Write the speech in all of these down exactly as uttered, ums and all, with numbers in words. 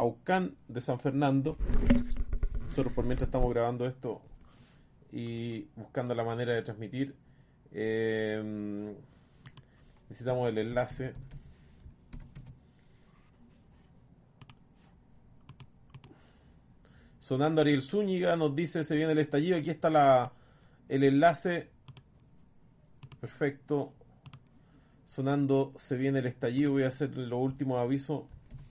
Aucán de San Fernando. Nosotros por mientras estamos grabando esto y buscando la manera de transmitir, eh, necesitamos el enlace. Sonando Ariel Zúñiga nos dice se viene el estallido. Aquí está la, el enlace. Perfecto. Sonando se viene el estallido. Voy a hacer los últimos avisos.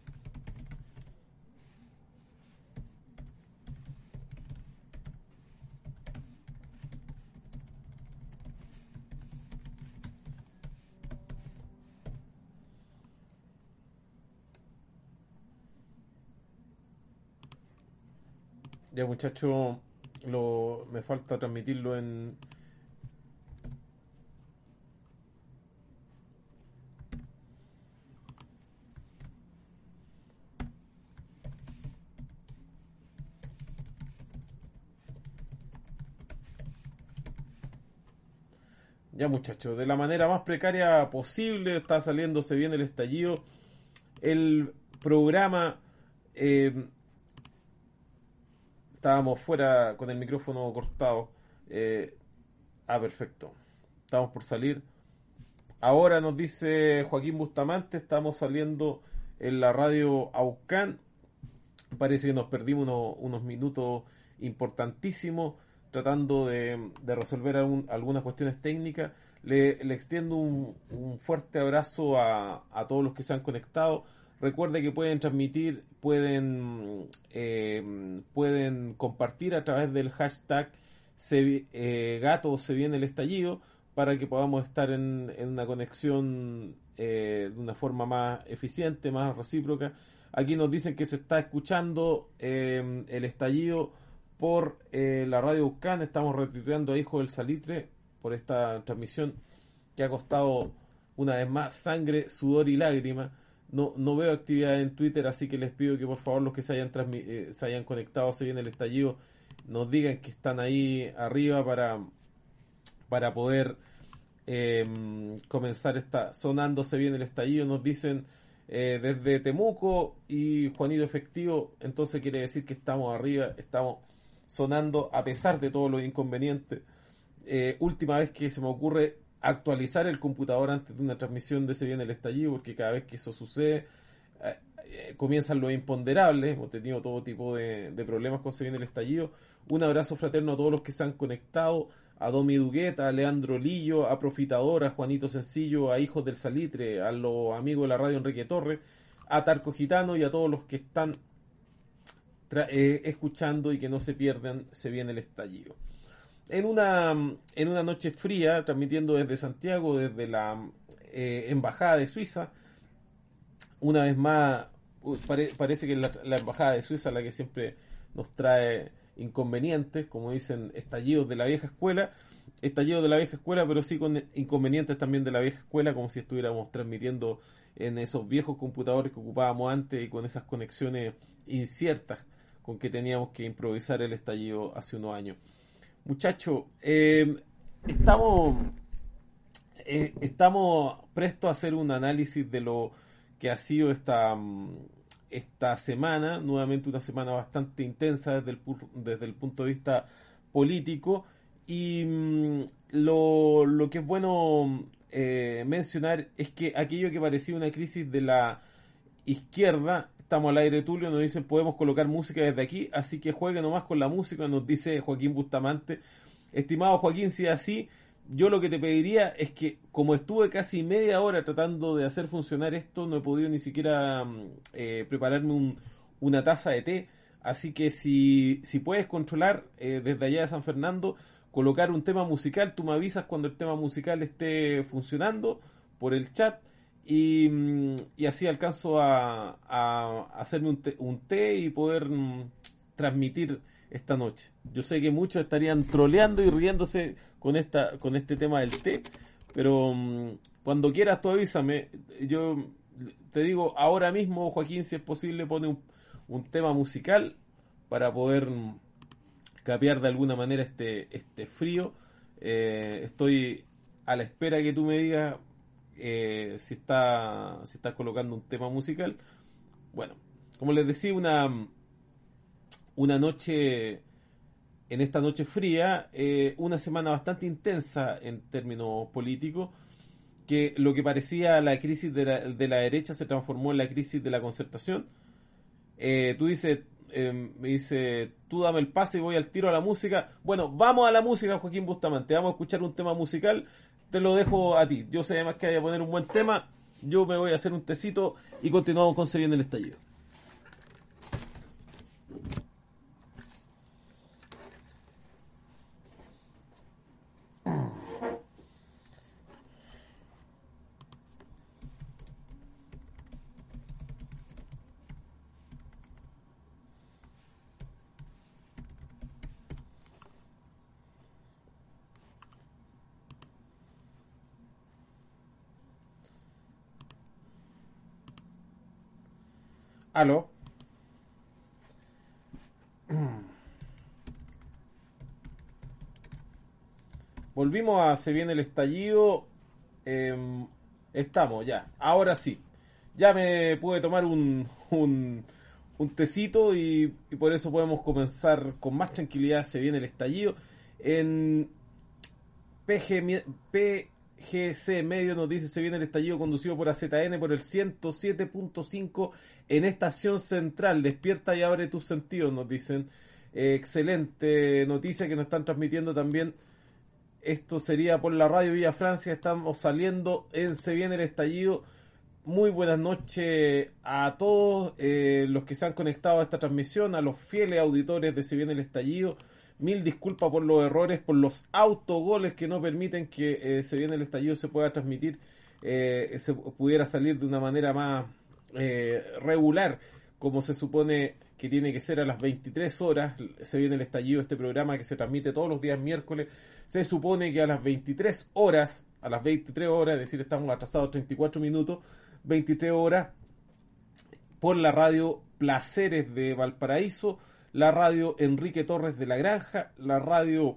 Ya muchachos, lo, me falta transmitirlo en... Ya muchachos, de la manera más precaria posible, está saliéndose bien el estallido. El programa... Eh, estábamos fuera con el micrófono cortado. Eh, ah, perfecto. Estamos por salir. Ahora nos dice Joaquín Bustamante, estamos saliendo en la radio Aucán. Parece que nos perdimos unos, unos minutos importantísimos tratando de, de resolver algún, algunas cuestiones técnicas. Le, le extiendo un, un fuerte abrazo a, a todos los que se han conectado. Recuerde que pueden transmitir, pueden eh, pueden compartir a través del hashtag se, eh, gato se viene el estallido para que podamos estar en, en una conexión eh, de una forma más eficiente, más recíproca. Aquí nos dicen que se está escuchando eh, el estallido por eh, la radio Ucán. Estamos retuiteando a Hijo del Salitre por esta transmisión que ha costado una vez más sangre, sudor y lágrimas. No, no veo actividad en Twitter, así que les pido que por favor los que se hayan, transmi- eh, se hayan conectado, se viene el estallido, nos digan que están ahí arriba para, para poder eh, comenzar esta, sonándose bien el estallido. Nos dicen eh, desde Temuco y Juanito Efectivo, entonces quiere decir que estamos arriba, estamos sonando a pesar de todos los inconvenientes. Eh, última vez que se me ocurre actualizar el computador antes de una transmisión de Se viene el estallido, porque cada vez que eso sucede eh, eh, comienzan los imponderables. Hemos tenido todo tipo de, de problemas con Se viene el estallido. Un abrazo fraterno a todos los que se han conectado, a Domi Dugueta, a Leandro Lillo, a Profitador, a Juanito Sencillo, a Hijos del Salitre, a los amigos de la radio Enrique Torres, a Tarco Gitano y a todos los que están tra- eh, escuchando y que no se pierdan Se viene el estallido. En una, en una noche fría, transmitiendo desde Santiago, desde la eh, Embajada de Suiza, una vez más, uh, pare, parece que es la, la Embajada de Suiza la que siempre nos trae inconvenientes, como dicen, estallidos de la vieja escuela, estallidos de la vieja escuela, pero sí con inconvenientes también de la vieja escuela, como si estuviéramos transmitiendo en esos viejos computadores que ocupábamos antes y con esas conexiones inciertas con que teníamos que improvisar el estallido hace unos años. Muchachos, eh, estamos, eh, estamos prestos a hacer un análisis de lo que ha sido esta, esta semana, nuevamente una semana bastante intensa desde el, desde el punto de vista político, y mm, lo, lo que es bueno eh, mencionar es que aquello que parecía una crisis de la izquierda, estamos al aire, Tulio, nos dicen podemos colocar música desde aquí, así que juegue nomás con la música, nos dice Joaquín Bustamante. Estimado Joaquín, si es así, yo lo que te pediría es que, como estuve casi media hora tratando de hacer funcionar esto, no he podido ni siquiera eh, prepararme un, una taza de té, así que si, si puedes controlar eh, desde allá de San Fernando, colocar un tema musical, tú me avisas cuando el tema musical esté funcionando por el chat. Y, y así alcanzo a, a hacerme un té, un té y poder mm, transmitir esta noche. Yo sé que muchos estarían troleando y riéndose con esta con este tema del té, pero mm, cuando quieras tú avísame. Yo te digo ahora mismo, Joaquín, si es posible, pone un, un tema musical para poder mm, capear de alguna manera este, este frío. Eh, estoy a la espera que tú me digas Eh, si está si estás colocando un tema musical. Bueno, como les decía, una, una noche, en esta noche fría, eh, una semana bastante intensa en términos políticos, que lo que parecía la crisis de la, de la derecha se transformó en la crisis de la concertación. Eh, tú dices, eh, me dice, tú dame el pase y voy al tiro a la música. Bueno, vamos a la música, Joaquín Bustamante. Vamos a escuchar un tema musical. Te lo dejo a ti. Yo sé además que hay a poner un buen tema. Yo me voy a hacer un tecito y continuamos con Se Viene el Estallido. Aló. Volvimos a Se Viene el Estallido. Eh, estamos ya. Ahora sí. Ya me pude tomar un, un, un tecito y, y por eso podemos comenzar con más tranquilidad. Se Viene el Estallido. En P G, P G C Medio nos dice: se viene el estallido conducido por A Z N por el ciento siete punto cinco en Estación Central. Despierta y abre tus sentidos, nos dicen. Eh, excelente noticia que nos están transmitiendo también. Esto sería por la radio Villa Francia. Estamos saliendo en Se Viene el Estallido. Muy buenas noches a todos eh, los que se han conectado a esta transmisión, a los fieles auditores de Se Viene el Estallido. Mil disculpas por los errores, por los autogoles que no permiten que eh, Se Viene el Estallido se pueda transmitir, eh, se pudiera salir de una manera más eh, regular, como se supone que tiene que ser a las veintitrés horas. Se Viene el Estallido, este programa que se transmite todos los días miércoles. Se supone que a las veintitrés horas, a las veintitrés horas, es decir, estamos atrasados treinta y cuatro minutos, veintitrés horas, por la radio Placeres de Valparaíso, la radio Enrique Torres de la Granja, la radio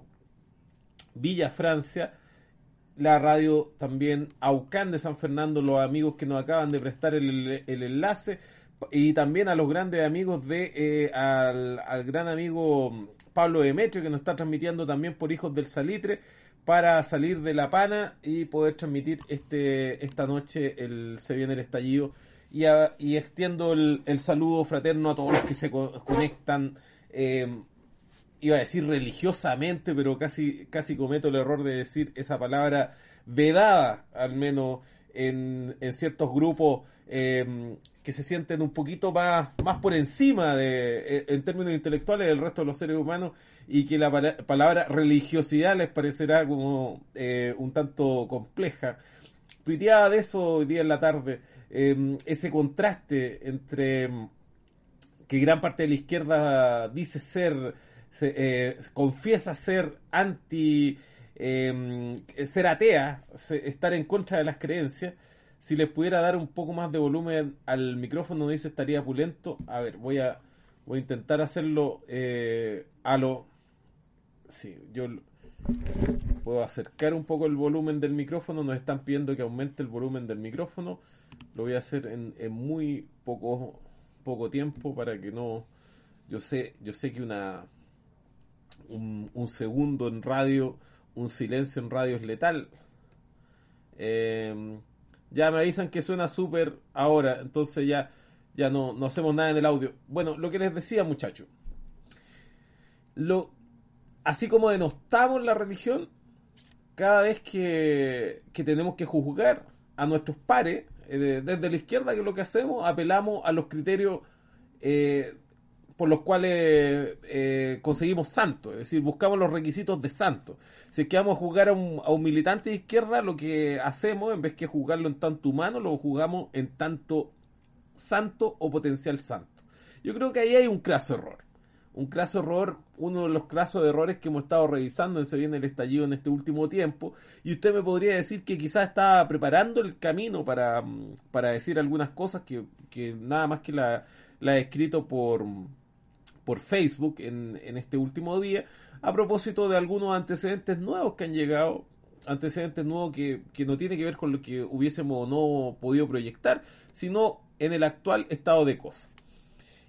Villa Francia, la radio también Aucán de San Fernando, los amigos que nos acaban de prestar el, el enlace, y también a los grandes amigos de eh, al, al gran amigo Pablo Demetrio, que nos está transmitiendo también por Hijos del Salitre, para salir de la pana y poder transmitir este esta noche el Se Viene el Estallido. Y, a, y extiendo el, el saludo fraterno a todos los que se co- conectan, eh, iba a decir religiosamente, pero casi, casi cometo el error de decir esa palabra vedada, al menos en, en ciertos grupos eh, que se sienten un poquito más, más por encima de, en términos intelectuales, del resto de los seres humanos, y que la pala- palabra religiosidad les parecerá como eh, un tanto compleja. Tuiteaba de eso hoy día en la tarde, eh, ese contraste entre eh, que gran parte de la izquierda dice ser, se, eh, confiesa ser anti, eh, ser atea, se, estar en contra de las creencias. Si les pudiera dar un poco más de volumen al micrófono, dice, estaría pulento. A ver, voy a, voy a intentar hacerlo eh, a lo... Sí, yo puedo acercar un poco el volumen del micrófono. Nos están pidiendo que aumente el volumen del micrófono. Lo voy a hacer en, en muy poco poco tiempo para que no... Yo sé, yo sé que una un, un segundo en radio, un silencio en radio es letal. Eh, ya me avisan que suena súper ahora, entonces ya, ya no, no hacemos nada en el audio. Bueno, lo que les decía, muchachos. Lo, así como denostamos la religión, cada vez que, que tenemos que juzgar a nuestros pares, eh, desde la izquierda, que lo que hacemos, apelamos a los criterios eh, por los cuales eh, conseguimos santos, es decir, buscamos los requisitos de santos. Si es que vamos a juzgar a un, a un militante de izquierda, lo que hacemos, en vez que juzgarlo en tanto humano, lo juzgamos en tanto santo o potencial santo. Yo creo que ahí hay un craso error. Un craso error, uno de los crasos errores que hemos estado revisando en Se Viene el Estallido en este último tiempo, y usted me podría decir que quizás estaba preparando el camino para, para decir algunas cosas que, que nada más que la, la he escrito por, por Facebook en, en este último día, a propósito de algunos antecedentes nuevos que han llegado, antecedentes nuevos que, que no tiene que ver con lo que hubiésemos o no podido proyectar, sino en el actual estado de cosas.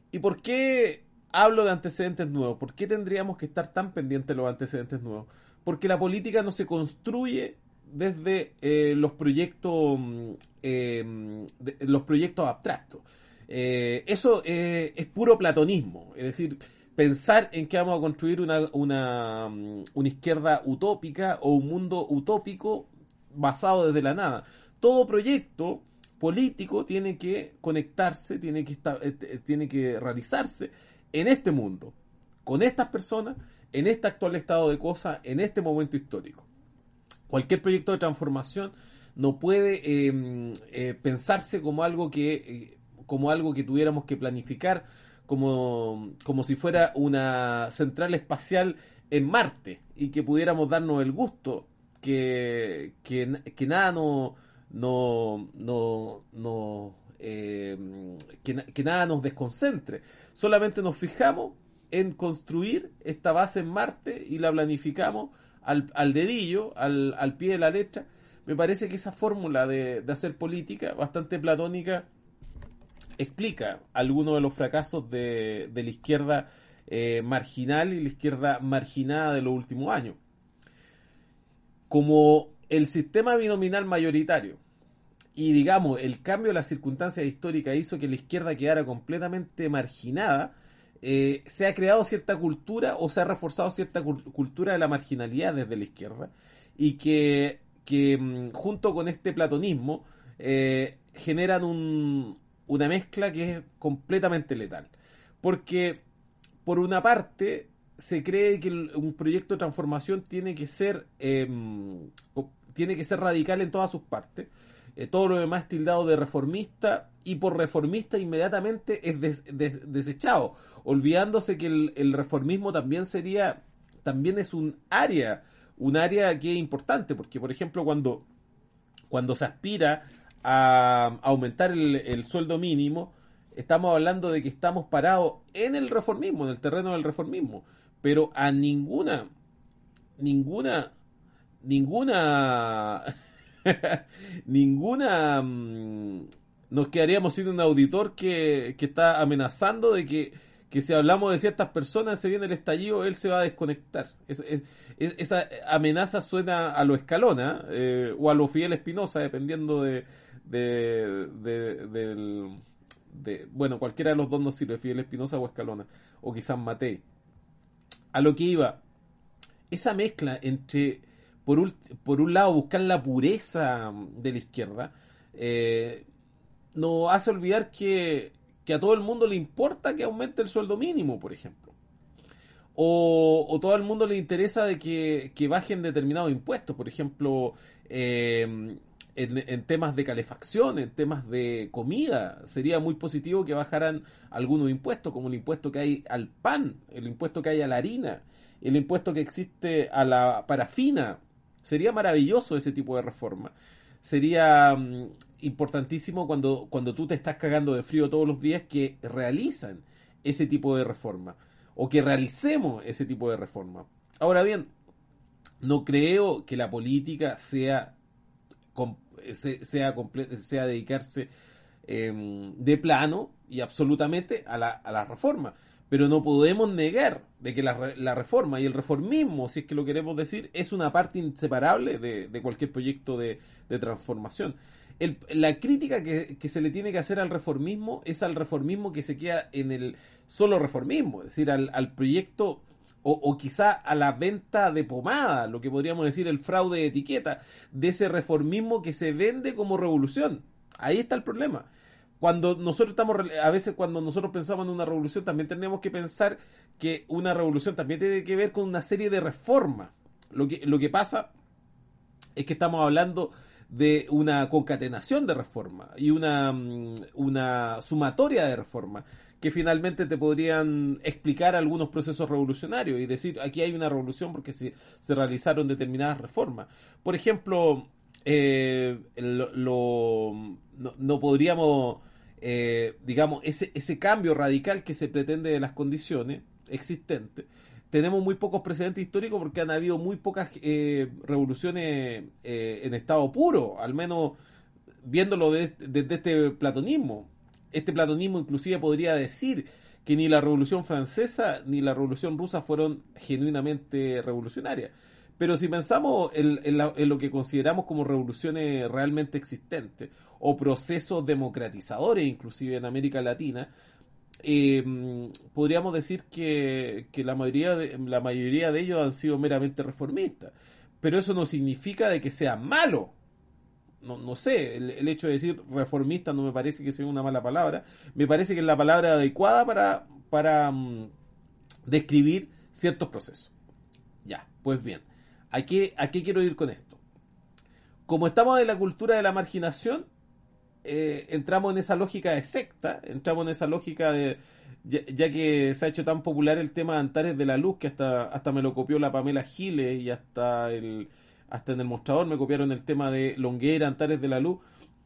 ¿Y por qué hablo de antecedentes nuevos? ¿Por qué tendríamos que estar tan pendientes de los antecedentes nuevos? Porque la política no se construye desde eh, los proyectos mm, eh, de- los proyectos abstractos. Eh, eso eh, es puro platonismo, es decir, pensar en que vamos a construir una, una, mm, una izquierda utópica o un mundo utópico basado desde la nada. Todo proyecto político tiene que conectarse, tiene que, esta- eh, eh, tiene que realizarse en este mundo, con estas personas, en este actual estado de cosas, en este momento histórico. Cualquier proyecto de transformación no puede eh, eh, pensarse como algo que eh, como algo que tuviéramos que planificar como, como si fuera una central espacial en Marte y que pudiéramos darnos el gusto que, que, que nada no no no, no eh, que, que nada nos desconcentre, solamente nos fijamos en construir esta base en Marte y la planificamos al, al dedillo, al, al pie de la letra. Me parece que esa fórmula de, de hacer política, bastante platónica, explica algunos de los fracasos de, de la izquierda eh, marginal y la izquierda marginada de los últimos años. Como el sistema binominal mayoritario y, digamos, el cambio de las circunstancias históricas hizo que la izquierda quedara completamente marginada, eh, se ha creado cierta cultura o se ha reforzado cierta cul- cultura de la marginalidad desde la izquierda y que, que mm, junto con este platonismo eh, generan un- una mezcla que es completamente letal. Porque, por una parte, se cree que el- un proyecto de transformación tiene que ser, em, o- tiene que ser radical en todas sus partes. Eh, todo lo demás tildado de reformista y por reformista inmediatamente es des- des- desechado, olvidándose que el, el reformismo también sería, también es un área, un área que es importante, porque por ejemplo cuando, cuando se aspira a aumentar el, el sueldo mínimo, estamos hablando de que estamos parados en el reformismo, en el terreno del reformismo, pero a ninguna, ninguna, ninguna ninguna mm, nos quedaríamos sin un auditor que, que está amenazando de que, que si hablamos de ciertas personas se viene el estallido, él se va a desconectar. Eso, es- es- esa amenaza suena a lo Escalona eh, o a lo Fidel Espinosa, dependiendo de, de, de- del de, bueno, cualquiera de los dos nos sirve, Fidel Espinosa o Escalona, o quizás Matei. A lo que iba, esa mezcla entre, por un, por un lado, buscar la pureza de la izquierda, eh, nos hace olvidar que, que a todo el mundo le importa que aumente el sueldo mínimo, por ejemplo. O, o todo el mundo le interesa de que, que bajen determinados impuestos, por ejemplo, eh, en, en temas de calefacción, en temas de comida. Sería muy positivo que bajaran algunos impuestos, como el impuesto que hay al pan, el impuesto que hay a la harina, el impuesto que existe a la parafina. Sería maravilloso ese tipo de reforma. Sería mm, importantísimo cuando, cuando tú te estás cagando de frío todos los días que realizan ese tipo de reforma o que realicemos ese tipo de reforma. Ahora bien, no creo que la política sea com- se- sea, comple- sea dedicarse eh, de plano y absolutamente a la, a la reforma. Pero no podemos negar de que la, re- la reforma y el reformismo, si es que lo queremos decir, es una parte inseparable de, de cualquier proyecto de, de transformación. El- la crítica que, que se le tiene que hacer al reformismo es al reformismo que se queda en el solo reformismo, es decir, al, al proyecto o, o quizá a la venta de pomada, lo que podríamos decir el fraude de etiqueta, de ese reformismo que se vende como revolución. Ahí está el problema. Cuando nosotros estamos, a veces cuando nosotros pensamos en una revolución, también tenemos que pensar que una revolución también tiene que ver con una serie de reformas. Lo que, lo que pasa es que estamos hablando de una concatenación de reformas y una, mm, una sumatoria de reformas que finalmente te podrían explicar algunos procesos revolucionarios y decir aquí hay una revolución porque se, se realizaron determinadas reformas. Por ejemplo, eh, lo, lo- no, no podríamos, eh, digamos, ese, ese cambio radical que se pretende de las condiciones existentes, tenemos muy pocos precedentes históricos porque han habido muy pocas eh, revoluciones eh, en estado puro, al menos viéndolo desde de, de este platonismo. Este platonismo inclusive podría decir que ni la Revolución Francesa ni la Revolución Rusa fueron genuinamente revolucionarias. Pero si pensamos en, en, la, en lo que consideramos como revoluciones realmente existentes o procesos democratizadores, inclusive en América Latina, eh, podríamos decir que, que la mayoría de, la mayoría de ellos han sido meramente reformistas. Pero eso no significa de que sea malo. No, no sé, el, el hecho de decir reformista no me parece que sea una mala palabra. Me parece que es la palabra adecuada para, para um, describir ciertos procesos. Ya, pues bien. ¿A qué, ¿A qué quiero ir con esto? Como estamos en la cultura de la marginación, eh, entramos en esa lógica de secta, entramos en esa lógica de, ya, ya que se ha hecho tan popular el tema de Antares de la Luz, que hasta, hasta me lo copió la Pamela Giles y hasta, el, hasta en el mostrador me copiaron el tema de Longueira, Antares de la Luz.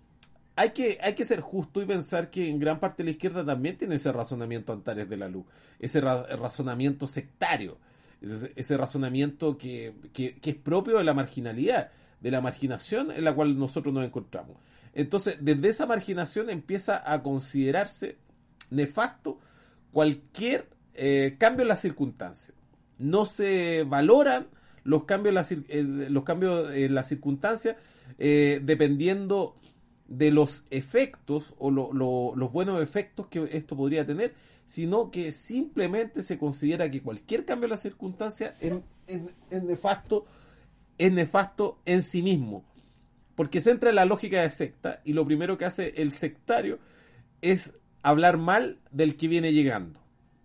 Hay que, hay que ser justo y pensar que en gran parte de la izquierda también tiene ese razonamiento Antares de la Luz, ese ra- razonamiento sectario. Ese, ese razonamiento que, que, que es propio de la marginalidad, de la marginación en la cual nosotros nos encontramos. Entonces, desde esa marginación empieza a considerarse nefasto cualquier eh, cambio en las circunstancias. No se valoran los cambios en las, eh, los cambios en las circunstancias eh, dependiendo de los efectos o lo, lo, los buenos efectos que esto podría tener, sino que simplemente se considera que cualquier cambio en las circunstancias es, es, es nefasto, es nefasto en sí mismo, porque se entra en la lógica de secta y lo primero que hace el sectario es hablar mal del que viene llegando,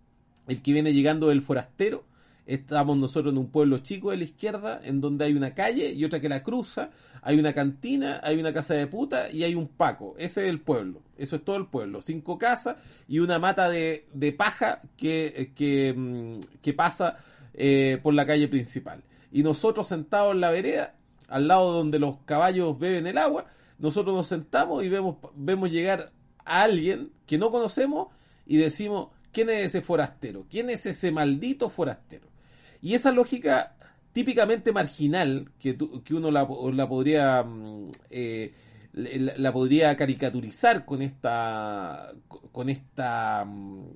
el que viene llegando del forastero. Estamos nosotros en un pueblo chico de la izquierda, en donde hay una calle y otra que la cruza, hay una cantina, hay una casa de puta y hay un Paco. Ese es el pueblo, eso es todo el pueblo. Cinco casas y una mata de, de paja que, que, que pasa eh, por la calle principal. Y nosotros sentados en la vereda, al lado donde los caballos beben el agua, nosotros nos sentamos y vemos, vemos llegar a alguien que no conocemos y decimos, ¿quién es ese forastero? ¿Quién es ese maldito forastero? Y esa lógica típicamente marginal, que, tu, que uno la, la podría eh, la, la podría caricaturizar con esta con esta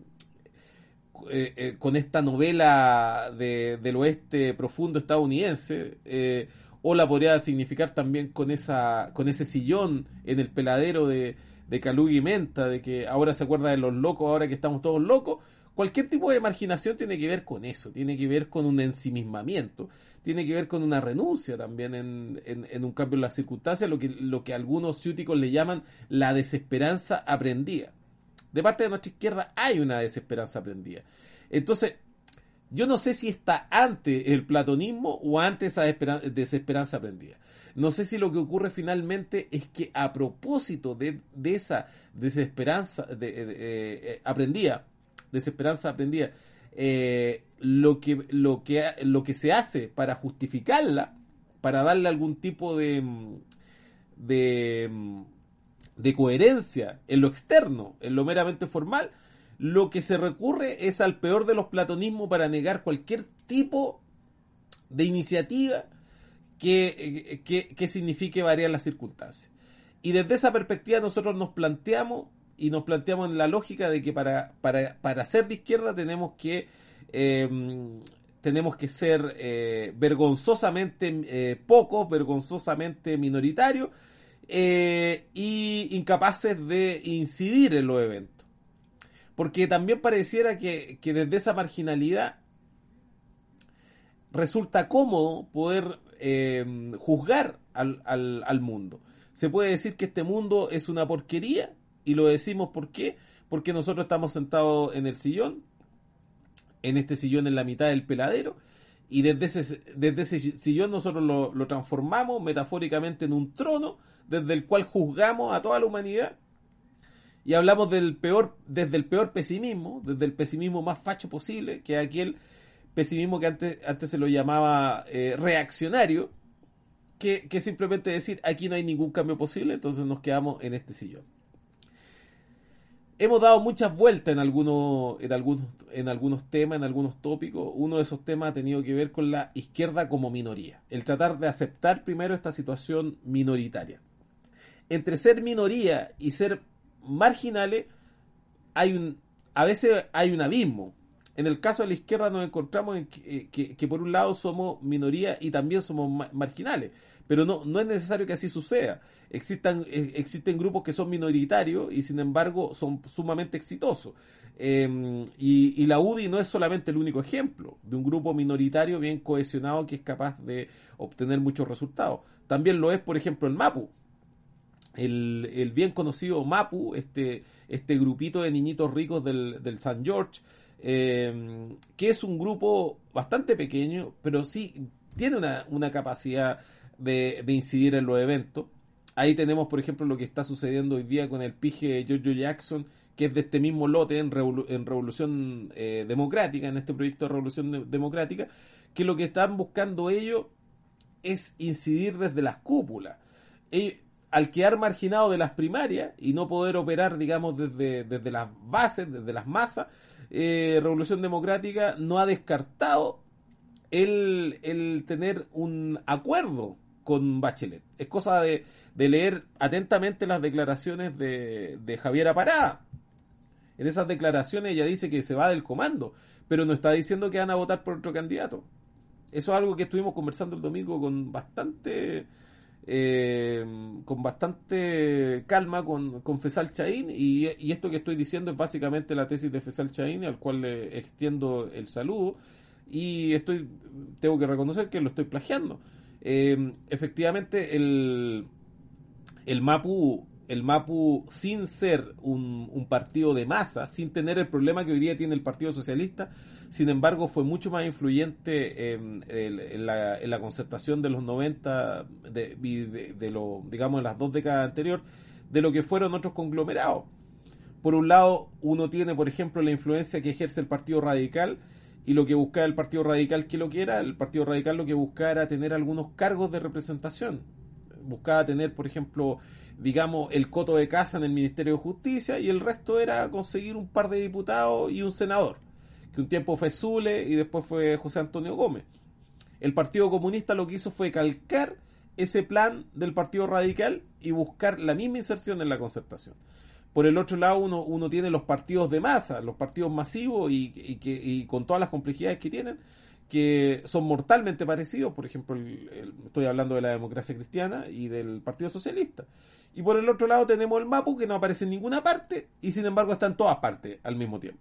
eh, eh, con esta novela de, del oeste profundo estadounidense, eh, o la podría significar también con esa con ese sillón en el peladero de, de Kalugi y Menta, de que ahora se acuerda de los locos, ahora que estamos todos locos. Cualquier tipo de marginación tiene que ver con eso, tiene que ver con un ensimismamiento, tiene que ver con una renuncia también en, en, en un cambio en las circunstancias, lo que, lo que algunos ciúticos le llaman la desesperanza aprendida. De parte de nuestra izquierda hay una desesperanza aprendida. Entonces, yo no sé si está antes el platonismo o antes esa desesperanza aprendida. No sé si lo que ocurre finalmente es que a propósito de, de esa desesperanza de, de, de, eh, aprendida, desesperanza aprendida, eh, lo que lo que lo que se hace para justificarla, para darle algún tipo de de, de coherencia en lo externo, en lo meramente formal, lo que se recurre es al peor de los platonismos para negar cualquier tipo de iniciativa que, que, que signifique variar las circunstancias. Y desde esa perspectiva nosotros nos planteamos y nos planteamos en la lógica de que para, para, para ser de izquierda tenemos que eh, tenemos que ser eh, vergonzosamente eh, pocos, vergonzosamente minoritarios eh, y incapaces de incidir en los eventos. Porque también pareciera que, que desde esa marginalidad resulta cómodo poder eh, juzgar al, al, al mundo. Se puede decir que este mundo es una porquería. Y lo decimos ¿por qué? Porque nosotros estamos sentados en el sillón, en este sillón en la mitad del peladero, y desde ese, desde ese sillón nosotros lo, lo transformamos metafóricamente en un trono, desde el cual juzgamos a toda la humanidad, y hablamos del peor, desde el peor pesimismo, desde el pesimismo más facho posible, que es aquel pesimismo que antes, antes se lo llamaba eh, reaccionario, que, que simplemente decir aquí no hay ningún cambio posible, entonces nos quedamos en este sillón. Hemos dado muchas vueltas en algunos, en algunos, en algunos temas, en algunos tópicos. Uno de esos temas ha tenido que ver con la izquierda como minoría. El tratar de aceptar primero esta situación minoritaria. Entre ser minoría y ser marginales hay un, a veces hay un abismo. En el caso de la izquierda nos encontramos en que, que, que por un lado somos minoría y también somos ma- marginales, pero no, no es necesario que así suceda. Existan, eh, existen grupos que son minoritarios y sin embargo son sumamente exitosos. Eh, y, y la U D I no es solamente el único ejemplo de un grupo minoritario bien cohesionado que es capaz de obtener muchos resultados. También lo es, por ejemplo, el MAPU. El, el bien conocido MAPU, este, este grupito de niñitos ricos del, del San George, eh, que es un grupo bastante pequeño, pero sí tiene una, una capacidad de, de incidir en los eventos. Ahí tenemos, por ejemplo, lo que está sucediendo hoy día con el pije Giorgio Jackson, que es de este mismo lote en, Revolu- en Revolución eh, Democrática, en este proyecto de Revolución de- Democrática, que lo que están buscando ellos es incidir desde las cúpulas. Ellos, al quedar marginado de las primarias y no poder operar, digamos, desde, desde las bases, desde las masas, eh, Revolución Democrática no ha descartado el, el tener un acuerdo con Bachelet. Es cosa de, de leer atentamente las declaraciones de, de Javiera Parada. En esas declaraciones ella dice que se va del comando, pero no está diciendo que van a votar por otro candidato. Eso es algo que estuvimos conversando el domingo con bastante eh, con bastante calma con, con Fesal Chaín, y, y esto que estoy diciendo es básicamente la tesis de Fesal Chaín, al cual le extiendo el saludo, y estoy tengo que reconocer que lo estoy plagiando. Eh, efectivamente el, el MAPU el MAPU, sin ser un, un partido de masa, sin tener el problema que hoy día tiene el Partido Socialista, sin embargo fue mucho más influyente en, en, en, la, en la concertación de los noventa, de, de, de lo, digamos en las dos décadas anteriores, de lo que fueron otros conglomerados. Por un lado, uno tiene, por ejemplo, la influencia que ejerce el Partido Radical, y lo que buscaba el Partido Radical, ¿qué lo que era? El Partido Radical lo que buscaba era tener algunos cargos de representación. Buscaba tener, por ejemplo, digamos, el coto de casa en el Ministerio de Justicia, y el resto era conseguir un par de diputados y un senador, que un tiempo fue Zule y después fue José Antonio Gómez. El Partido Comunista lo que hizo fue calcar ese plan del Partido Radical y buscar la misma inserción en la concertación. Por el otro lado, uno, uno tiene los partidos de masa, los partidos masivos y, y, que, y con todas las complejidades que tienen, que son mortalmente parecidos. Por ejemplo, el, el, estoy hablando de la Democracia Cristiana y del Partido Socialista. Y por el otro lado tenemos el MAPU, que no aparece en ninguna parte y sin embargo está en todas partes al mismo tiempo.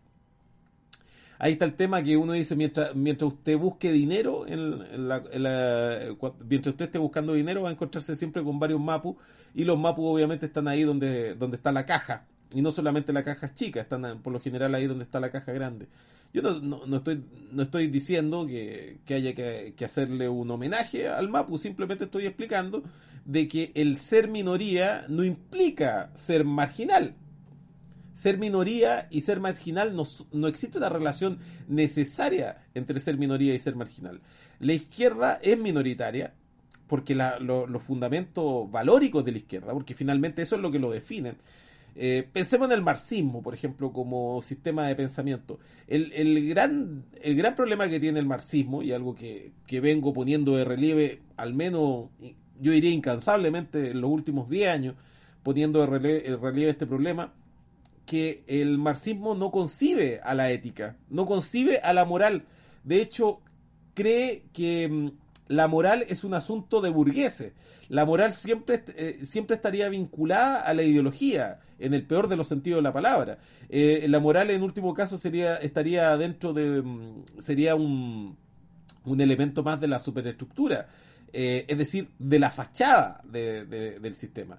Ahí está el tema que uno dice, mientras, mientras usted busque dinero, en, en la, en la, mientras usted esté buscando dinero, va a encontrarse siempre con varios MAPU, y los MAPU obviamente están ahí donde, donde está la caja, y no solamente la caja chica, están por lo general ahí donde está la caja grande. Yo no, no, no estoy no estoy diciendo que, que haya que, que hacerle un homenaje al MAPU, simplemente estoy explicando de que el ser minoría no implica ser marginal. Ser minoría y ser marginal, no, no existe una relación necesaria entre ser minoría y ser marginal. La izquierda es minoritaria porque la, lo, los fundamentos valóricos de la izquierda, porque finalmente eso es lo que lo definen. Eh, pensemos en el marxismo, por ejemplo, como sistema de pensamiento. El, el, gran, el gran problema que tiene el marxismo, y algo que, que vengo poniendo de relieve, al menos yo diría incansablemente en los últimos diez años, poniendo de relieve, de relieve este problema, que el marxismo no concibe a la ética, no concibe a la moral. De hecho, cree que mmm, la moral es un asunto de burgueses. La moral siempre, eh, siempre estaría vinculada a la ideología, en el peor de los sentidos de la palabra. Eh, la moral, en último caso, sería estaría dentro de... Mmm, sería un, un elemento más de la superestructura, eh, es decir, de la fachada de, de, del sistema.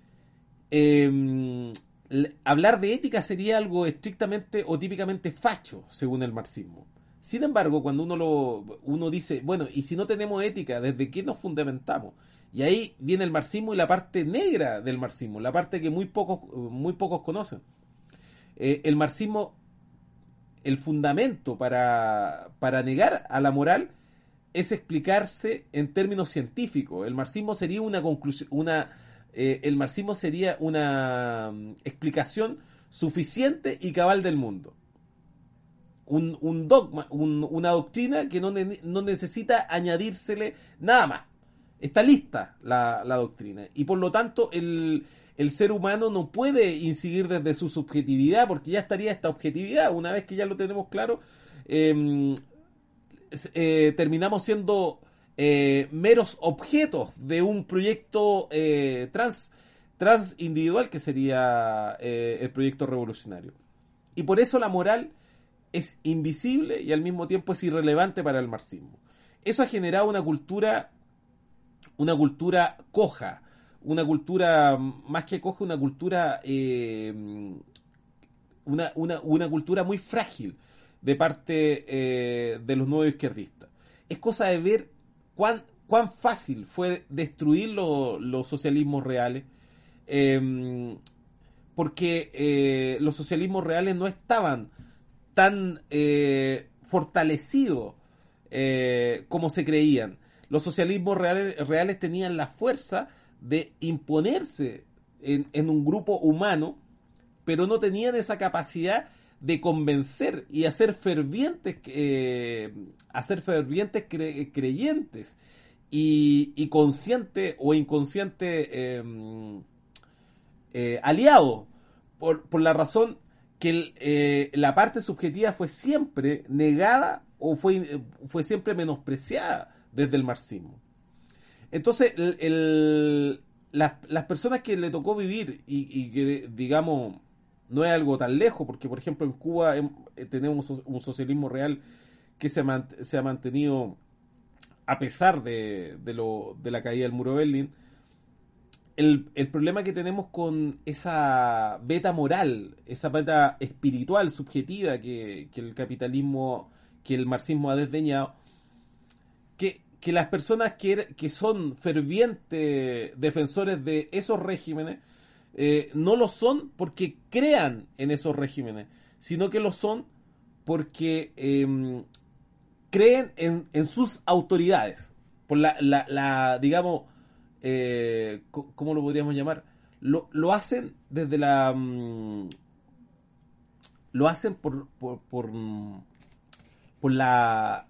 Eh, Hablar de ética sería algo estrictamente o típicamente facho, según el marxismo. Sin embargo, cuando uno lo uno dice, bueno, y si no tenemos ética, ¿desde qué nos fundamentamos? Y ahí viene el marxismo y la parte negra del marxismo, la parte que muy pocos, muy pocos conocen. Eh, el marxismo, el fundamento para, para negar a la moral es explicarse en términos científicos. El marxismo sería una conclusión, una Eh, el marxismo sería una um, explicación suficiente y cabal del mundo. Un, un dogma, un, una doctrina que no, ne- no necesita añadírsele nada más. Está lista la, la doctrina. Y por lo tanto, el, el ser humano no puede incidir desde su subjetividad, porque ya estaría esta objetividad. Una vez que ya lo tenemos claro, eh, eh, terminamos siendo eh, meros objetos de un proyecto eh, trans, trans individual, que sería eh, el proyecto revolucionario. Y por eso la moral es invisible y al mismo tiempo es irrelevante para el marxismo. Eso ha generado una cultura, una cultura coja, una cultura, más que coja, una cultura, eh, una, una, una cultura muy frágil de parte eh, de los nuevos izquierdistas. Es cosa de ver cuán, cuán fácil fue destruir lo, los socialismos reales, eh, porque eh, los socialismos reales no estaban tan eh, fortalecidos eh, como se creían. Los socialismos reales, reales tenían la fuerza de imponerse en, en un grupo humano, pero no tenían esa capacidad de convencer y hacer fervientes, eh, hacer fervientes cre- creyentes y, y conscientes o inconscientes eh, eh, aliados, por, por la razón que el, eh, la parte subjetiva fue siempre negada o fue, fue siempre menospreciada desde el marxismo. Entonces, el, el, las, las personas que le tocó vivir y, y que, digamos, no es algo tan lejos, porque, por ejemplo, en Cuba eh, tenemos un socialismo real que se, man, se ha mantenido a pesar de, de, lo, de la caída del muro de Berlín. El, el problema que tenemos con esa beta moral, esa beta espiritual, subjetiva que, que el capitalismo, que el marxismo ha desdeñado, que, que las personas que, que son fervientes defensores de esos regímenes eh, no lo son porque crean en esos regímenes, sino que lo son porque eh, creen en, en sus autoridades, por la, la, la digamos, eh, ¿cómo lo podríamos llamar? Lo, lo hacen desde la... Um, lo hacen por, por, por, por la...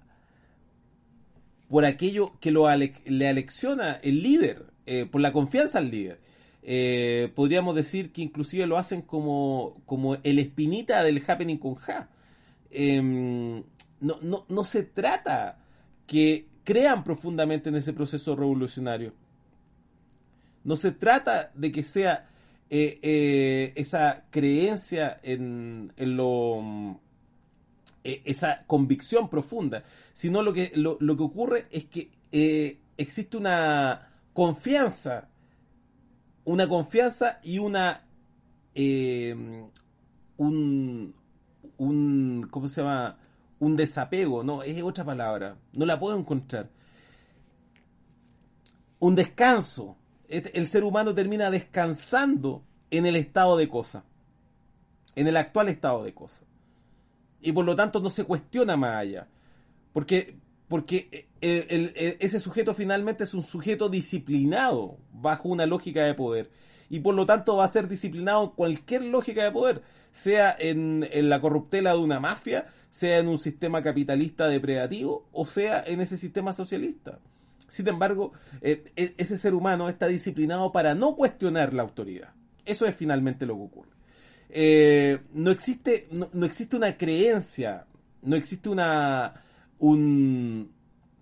por aquello que lo ale, le alecciona el líder, eh, por la confianza al líder. Eh, podríamos decir que inclusive lo hacen como, como el espinita del happening con Ja. Eh, no, no, no se trata que crean profundamente en ese proceso revolucionario. No se trata de que sea eh, eh, esa creencia en, en lo... Eh, esa convicción profunda, sino lo que, lo, lo que ocurre es que eh, existe una confianza, una confianza y una... Eh, un, un... ¿Cómo se llama? Un desapego, no, es otra palabra, no la puedo encontrar. Un descanso. El ser humano termina descansando en el estado de cosas, en el actual estado de cosas, y por lo tanto no se cuestiona más allá, porque, porque el, el, el, ese sujeto finalmente es un sujeto disciplinado bajo una lógica de poder, y por lo tanto va a ser disciplinado en cualquier lógica de poder, sea en, en la corruptela de una mafia, sea en un sistema capitalista depredativo, o sea en ese sistema socialista. Sin embargo, eh, ese ser humano está disciplinado para no cuestionar la autoridad. Eso es finalmente lo que ocurre. Eh, no existe, no, no existe una creencia, no existe una, un,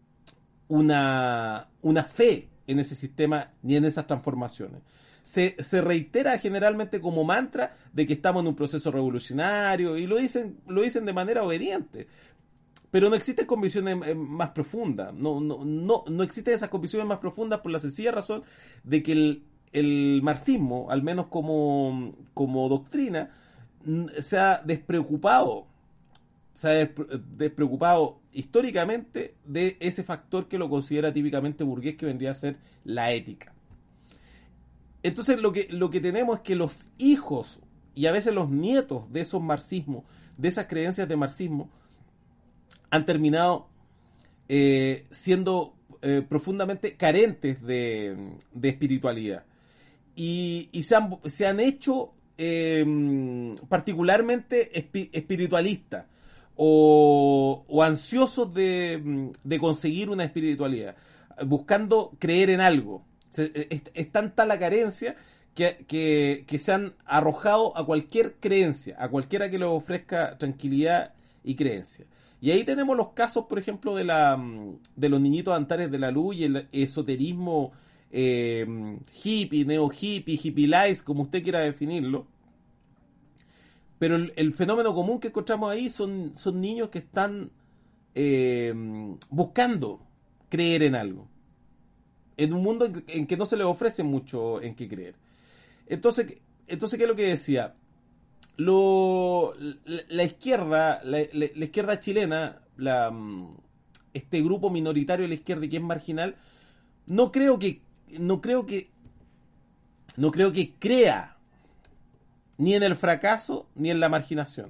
una, una fe en ese sistema ni en esas transformaciones. Se, se reitera generalmente como mantra de que estamos en un proceso revolucionario y lo dicen, lo dicen de manera obediente. Pero no existen convicciones más profundas, no, no, no, no existen esas convicciones más profundas por la sencilla razón de que el, el marxismo, al menos como, como doctrina, se ha despreocupado, se ha despreocupado históricamente de ese factor que lo considera típicamente burgués, que vendría a ser la ética. Entonces lo que, lo que tenemos es que los hijos y a veces los nietos de esos marxismos, de esas creencias de marxismo, han terminado eh, siendo eh, profundamente carentes de, de espiritualidad y, y se, han, se han hecho eh, particularmente espi- espiritualistas o, o ansiosos de, de conseguir una espiritualidad, buscando creer en algo. Se, es, es tanta la carencia que, que, que se han arrojado a cualquier creencia, a cualquiera que les ofrezca tranquilidad y creencia. Y ahí tenemos los casos, por ejemplo, de la de los niñitos antares de la luz y el esoterismo eh, hippie, neo hippie, hippie lies, como usted quiera definirlo. Pero el, el fenómeno común que encontramos ahí son, son niños que están eh, buscando creer en algo. En un mundo en que, en que no se les ofrece mucho en qué creer. Entonces, entonces ¿qué es lo que decía? Lo, la, la izquierda, la, la, la izquierda chilena, la, este grupo minoritario de la izquierda que es marginal, no creo que, no creo que, no creo que crea ni en el fracaso ni en la marginación.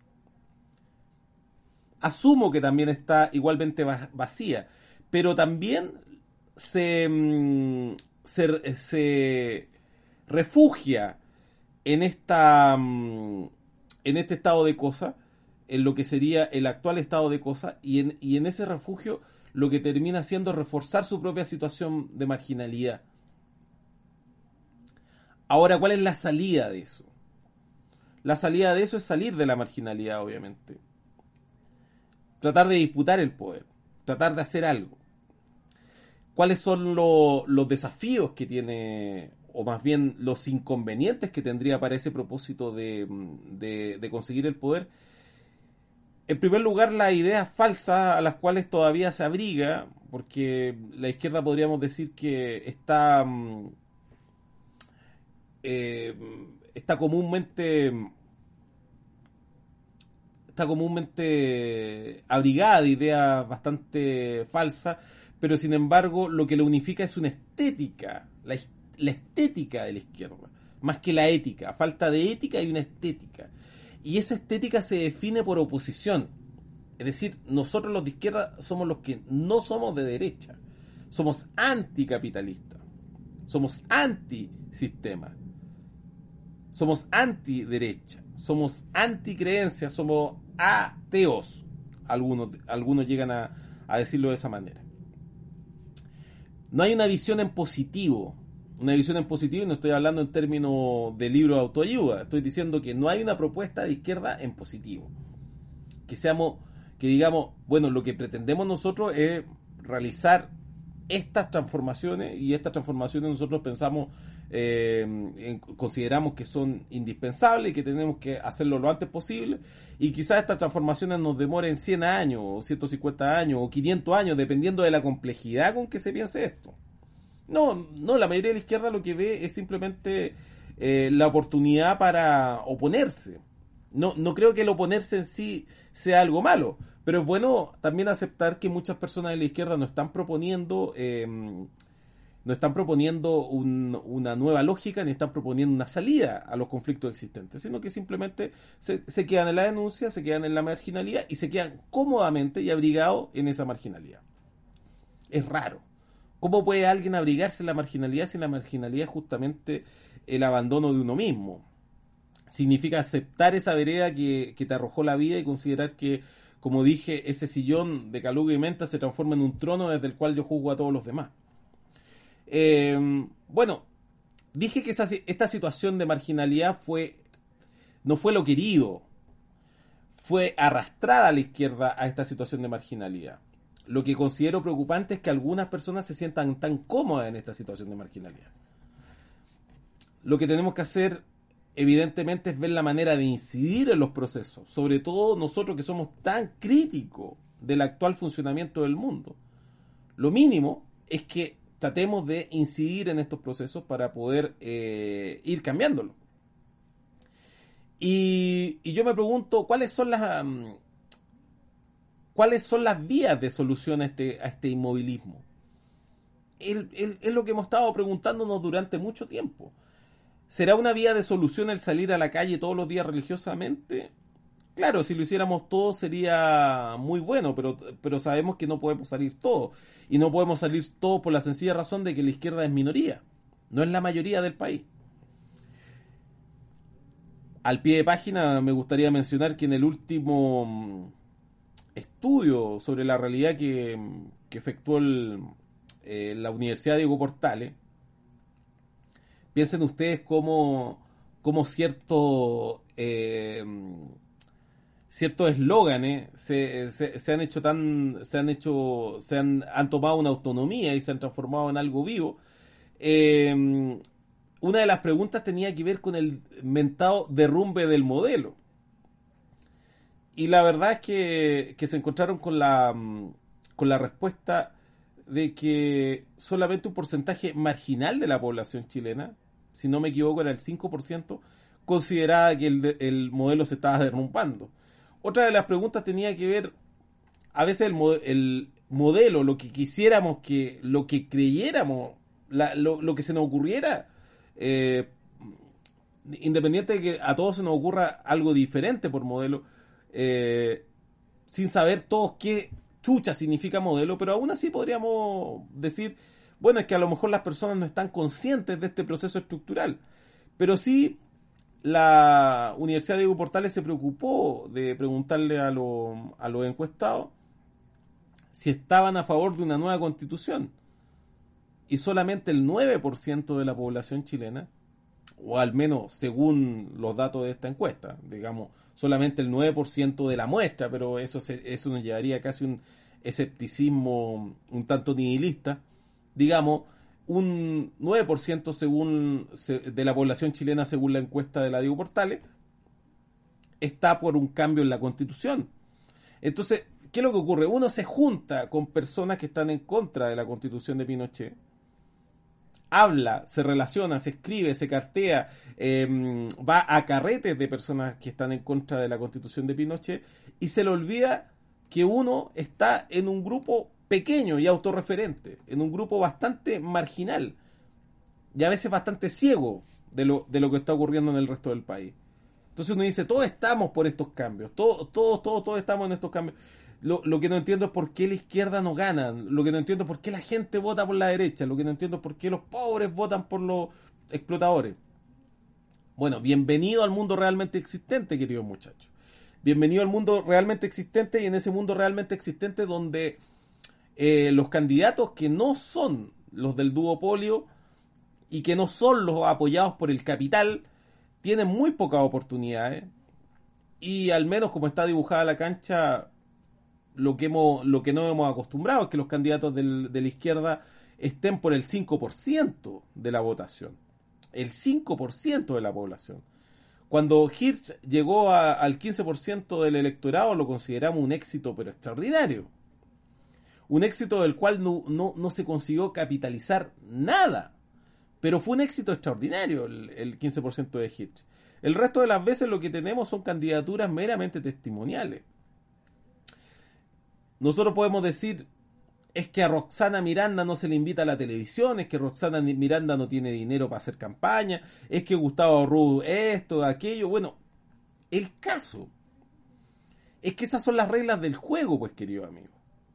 Asumo que también está igualmente vacía, pero también se, se, se refugia en esta en este estado de cosas, en lo que sería el actual estado de cosas, y en, y en ese refugio lo que termina haciendo es reforzar su propia situación de marginalidad. Ahora, ¿cuál es la salida de eso? La salida de eso es salir de la marginalidad, obviamente. Tratar de disputar el poder, tratar de hacer algo. ¿Cuáles son lo, los desafíos que tiene, o más bien los inconvenientes que tendría para ese propósito de, de, de conseguir el poder? En primer lugar, las ideas falsas a las cuales todavía se abriga, porque la izquierda podríamos decir que está, eh, está comúnmente está comúnmente abrigada de ideas bastante falsas, pero sin embargo lo que lo unifica es una estética, la, la estética de la izquierda, más que la ética. A falta de ética hay una estética, y esa estética se define por oposición. Es decir, nosotros los de izquierda somos los que no somos de derecha, somos anticapitalistas, somos antisistema, somos antiderecha, somos anticreencia, somos ateos. Algunos, algunos llegan a, a decirlo de esa manera. No hay una visión en positivo. Una visión en positivo, y no estoy hablando en términos de libro de autoayuda. Estoy diciendo que no hay una propuesta de izquierda en positivo. Que seamos, que digamos, bueno, lo que pretendemos nosotros es realizar estas transformaciones, y estas transformaciones nosotros pensamos, eh, en, consideramos que son indispensables y que tenemos que hacerlo lo antes posible, y quizás estas transformaciones nos demoren cien años, o ciento cincuenta años, o quinientos años, dependiendo de la complejidad con que se piense esto. No, no, la mayoría de la izquierda lo que ve es simplemente eh, la oportunidad para oponerse. No, no creo que el oponerse en sí sea algo malo, pero es bueno también aceptar que muchas personas de la izquierda no están proponiendo eh, no están proponiendo un, una nueva lógica, ni están proponiendo una salida a los conflictos existentes, sino que simplemente se, se quedan en la denuncia, se quedan en la marginalidad y se quedan cómodamente y abrigados en esa marginalidad. Es raro. ¿Cómo puede alguien abrigarse en la marginalidad si la marginalidad es justamente el abandono de uno mismo? Significa aceptar esa vereda que, que te arrojó la vida y considerar que, como dije, ese sillón de caluga y menta se transforma en un trono desde el cual yo juzgo a todos los demás. Eh, bueno, dije que esa, esta situación de marginalidad fue no fue lo querido, fue arrastrada a la izquierda a esta situación de marginalidad. Lo que considero preocupante es que algunas personas se sientan tan cómodas en esta situación de marginalidad. Lo que tenemos que hacer, evidentemente, es ver la manera de incidir en los procesos, sobre todo nosotros que somos tan críticos del actual funcionamiento del mundo. Lo mínimo es que tratemos de incidir en estos procesos para poder eh, ir cambiándolo. Y, y yo me pregunto, ¿cuáles son las um, cuáles son las vías de solución a este, a este inmovilismo? Es, es, es lo que hemos estado preguntándonos durante mucho tiempo. ¿Será una vía de solución el salir a la calle todos los días religiosamente? Claro, si lo hiciéramos todos sería muy bueno, pero, pero sabemos que no podemos salir todos. Y no podemos salir todos por la sencilla razón de que la izquierda es minoría, no es la mayoría del país. Al pie de página me gustaría mencionar que en el último estudio sobre la realidad que, que efectuó el, eh, la Universidad Diego Portales, piensen ustedes cómo, cómo cierto, eh, ciertos eslóganes se, se, se han hecho tan, se han hecho, se han, han tomado una autonomía y se han transformado en algo vivo. Eh, una de las preguntas tenía que ver con el mentado derrumbe del modelo. Y la verdad es que, que se encontraron con la, con la respuesta de que solamente un porcentaje marginal de la población chilena, si no me equivoco era el cinco por ciento, consideraba que el, el modelo se estaba derrumbando. Otra de las preguntas tenía que ver, a veces el, el modelo, lo que quisiéramos, que lo que creyéramos, la, lo, lo que se nos ocurriera, eh, independiente de que a todos se nos ocurra algo diferente por modelo, eh, sin saber todos qué chucha significa modelo, pero aún así podríamos decir, bueno, es que a lo mejor las personas no están conscientes de este proceso estructural, pero sí la Universidad Diego Portales se preocupó de preguntarle a, lo, a los encuestados si estaban a favor de una nueva constitución, y solamente el nueve por ciento de la población chilena, o al menos según los datos de esta encuesta, digamos, solamente el nueve por ciento de la muestra, pero eso, se, eso nos llevaría casi un escepticismo un tanto nihilista, digamos, un nueve por ciento según de la población chilena según la encuesta de la Diego Portales está por un cambio en la Constitución. Entonces, ¿qué es lo que ocurre? Uno se junta con personas que están en contra de la Constitución de Pinochet, habla, se relaciona, se escribe, se cartea, eh, va a carretes de personas que están en contra de la Constitución de Pinochet y se le olvida que uno está en un grupo pequeño y autorreferente, en un grupo bastante marginal y a veces bastante ciego de lo, de lo que está ocurriendo en el resto del país. Entonces uno dice, todos estamos por estos cambios, todos, todos, todos, todos estamos en estos cambios. Lo, lo que no entiendo es por qué la izquierda no gana, lo que no entiendo es por qué la gente vota por la derecha, lo que no entiendo es por qué los pobres votan por los explotadores. Bueno, bienvenido al mundo realmente existente, queridos muchachos. Bienvenido al mundo realmente existente y en ese mundo realmente existente donde eh, los candidatos que no son los del duopolio y que no son los apoyados por el capital tienen muy pocas oportunidades y al menos como está dibujada la cancha, lo que hemos, lo que no hemos acostumbrado es que los candidatos del, de la izquierda estén por el cinco por ciento de la votación, el cinco por ciento de la población. Cuando Hirsch llegó a, al quince por ciento del electorado lo consideramos un éxito pero extraordinario, un éxito del cual no, no, no se consiguió capitalizar nada, pero fue un éxito extraordinario el, el quince por ciento de Hirsch. El resto de las veces lo que tenemos son candidaturas meramente testimoniales. Nosotros podemos decir, es que a Roxana Miranda no se le invita a la televisión, es que Roxana Miranda no tiene dinero para hacer campaña, es que Gustavo Arruz esto, aquello. Bueno, el caso es que esas son las reglas del juego, pues, querido amigo.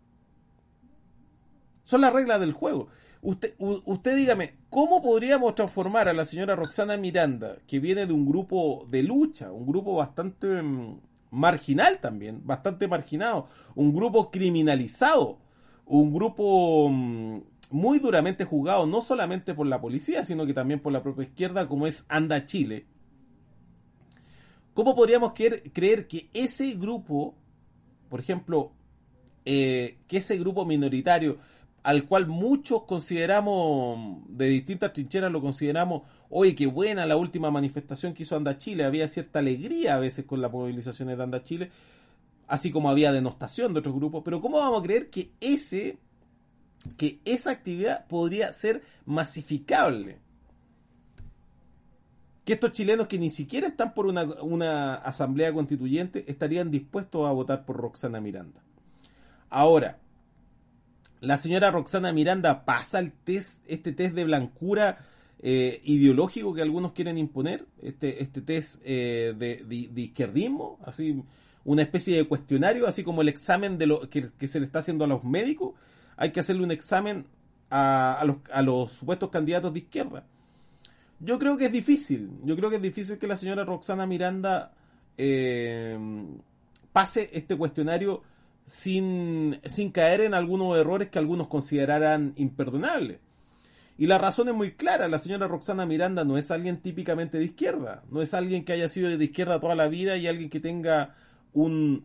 Son las reglas del juego. Usted, u, usted dígame, ¿cómo podríamos transformar a la señora Roxana Miranda, que viene de un grupo de lucha, un grupo bastante mmm, marginal también, bastante marginado, un grupo criminalizado, un grupo mmm, muy duramente juzgado, no solamente por la policía, sino que también por la propia izquierda, como es Anda Chile? ¿Cómo podríamos creer, creer que ese grupo, por ejemplo, eh, que ese grupo minoritario, al cual muchos consideramos, de distintas trincheras lo consideramos, oye, qué buena la última manifestación que hizo Anda Chile, había cierta alegría a veces con las movilizaciones de Anda Chile, así como había denostación de otros grupos, pero ¿cómo vamos a creer que ese, que esa actividad podría ser masificable? Que estos chilenos que ni siquiera están por una, una asamblea constituyente estarían dispuestos a votar por Roxana Miranda. Ahora, la señora Roxana Miranda pasa el test, este test de blancura eh, ideológico que algunos quieren imponer, este, este test eh, de, de, de izquierdismo, así una especie de cuestionario, así como el examen de lo que, que se le está haciendo a los médicos, hay que hacerle un examen a, a, los, a los supuestos candidatos de izquierda. Yo creo que es difícil, yo creo que es difícil que la señora Roxana Miranda eh, pase este cuestionario sin, sin caer en algunos errores que algunos consideraran imperdonables. Y la razón es muy clara, la señora Roxana Miranda no es alguien típicamente de izquierda, no es alguien que haya sido de izquierda toda la vida y alguien que tenga un...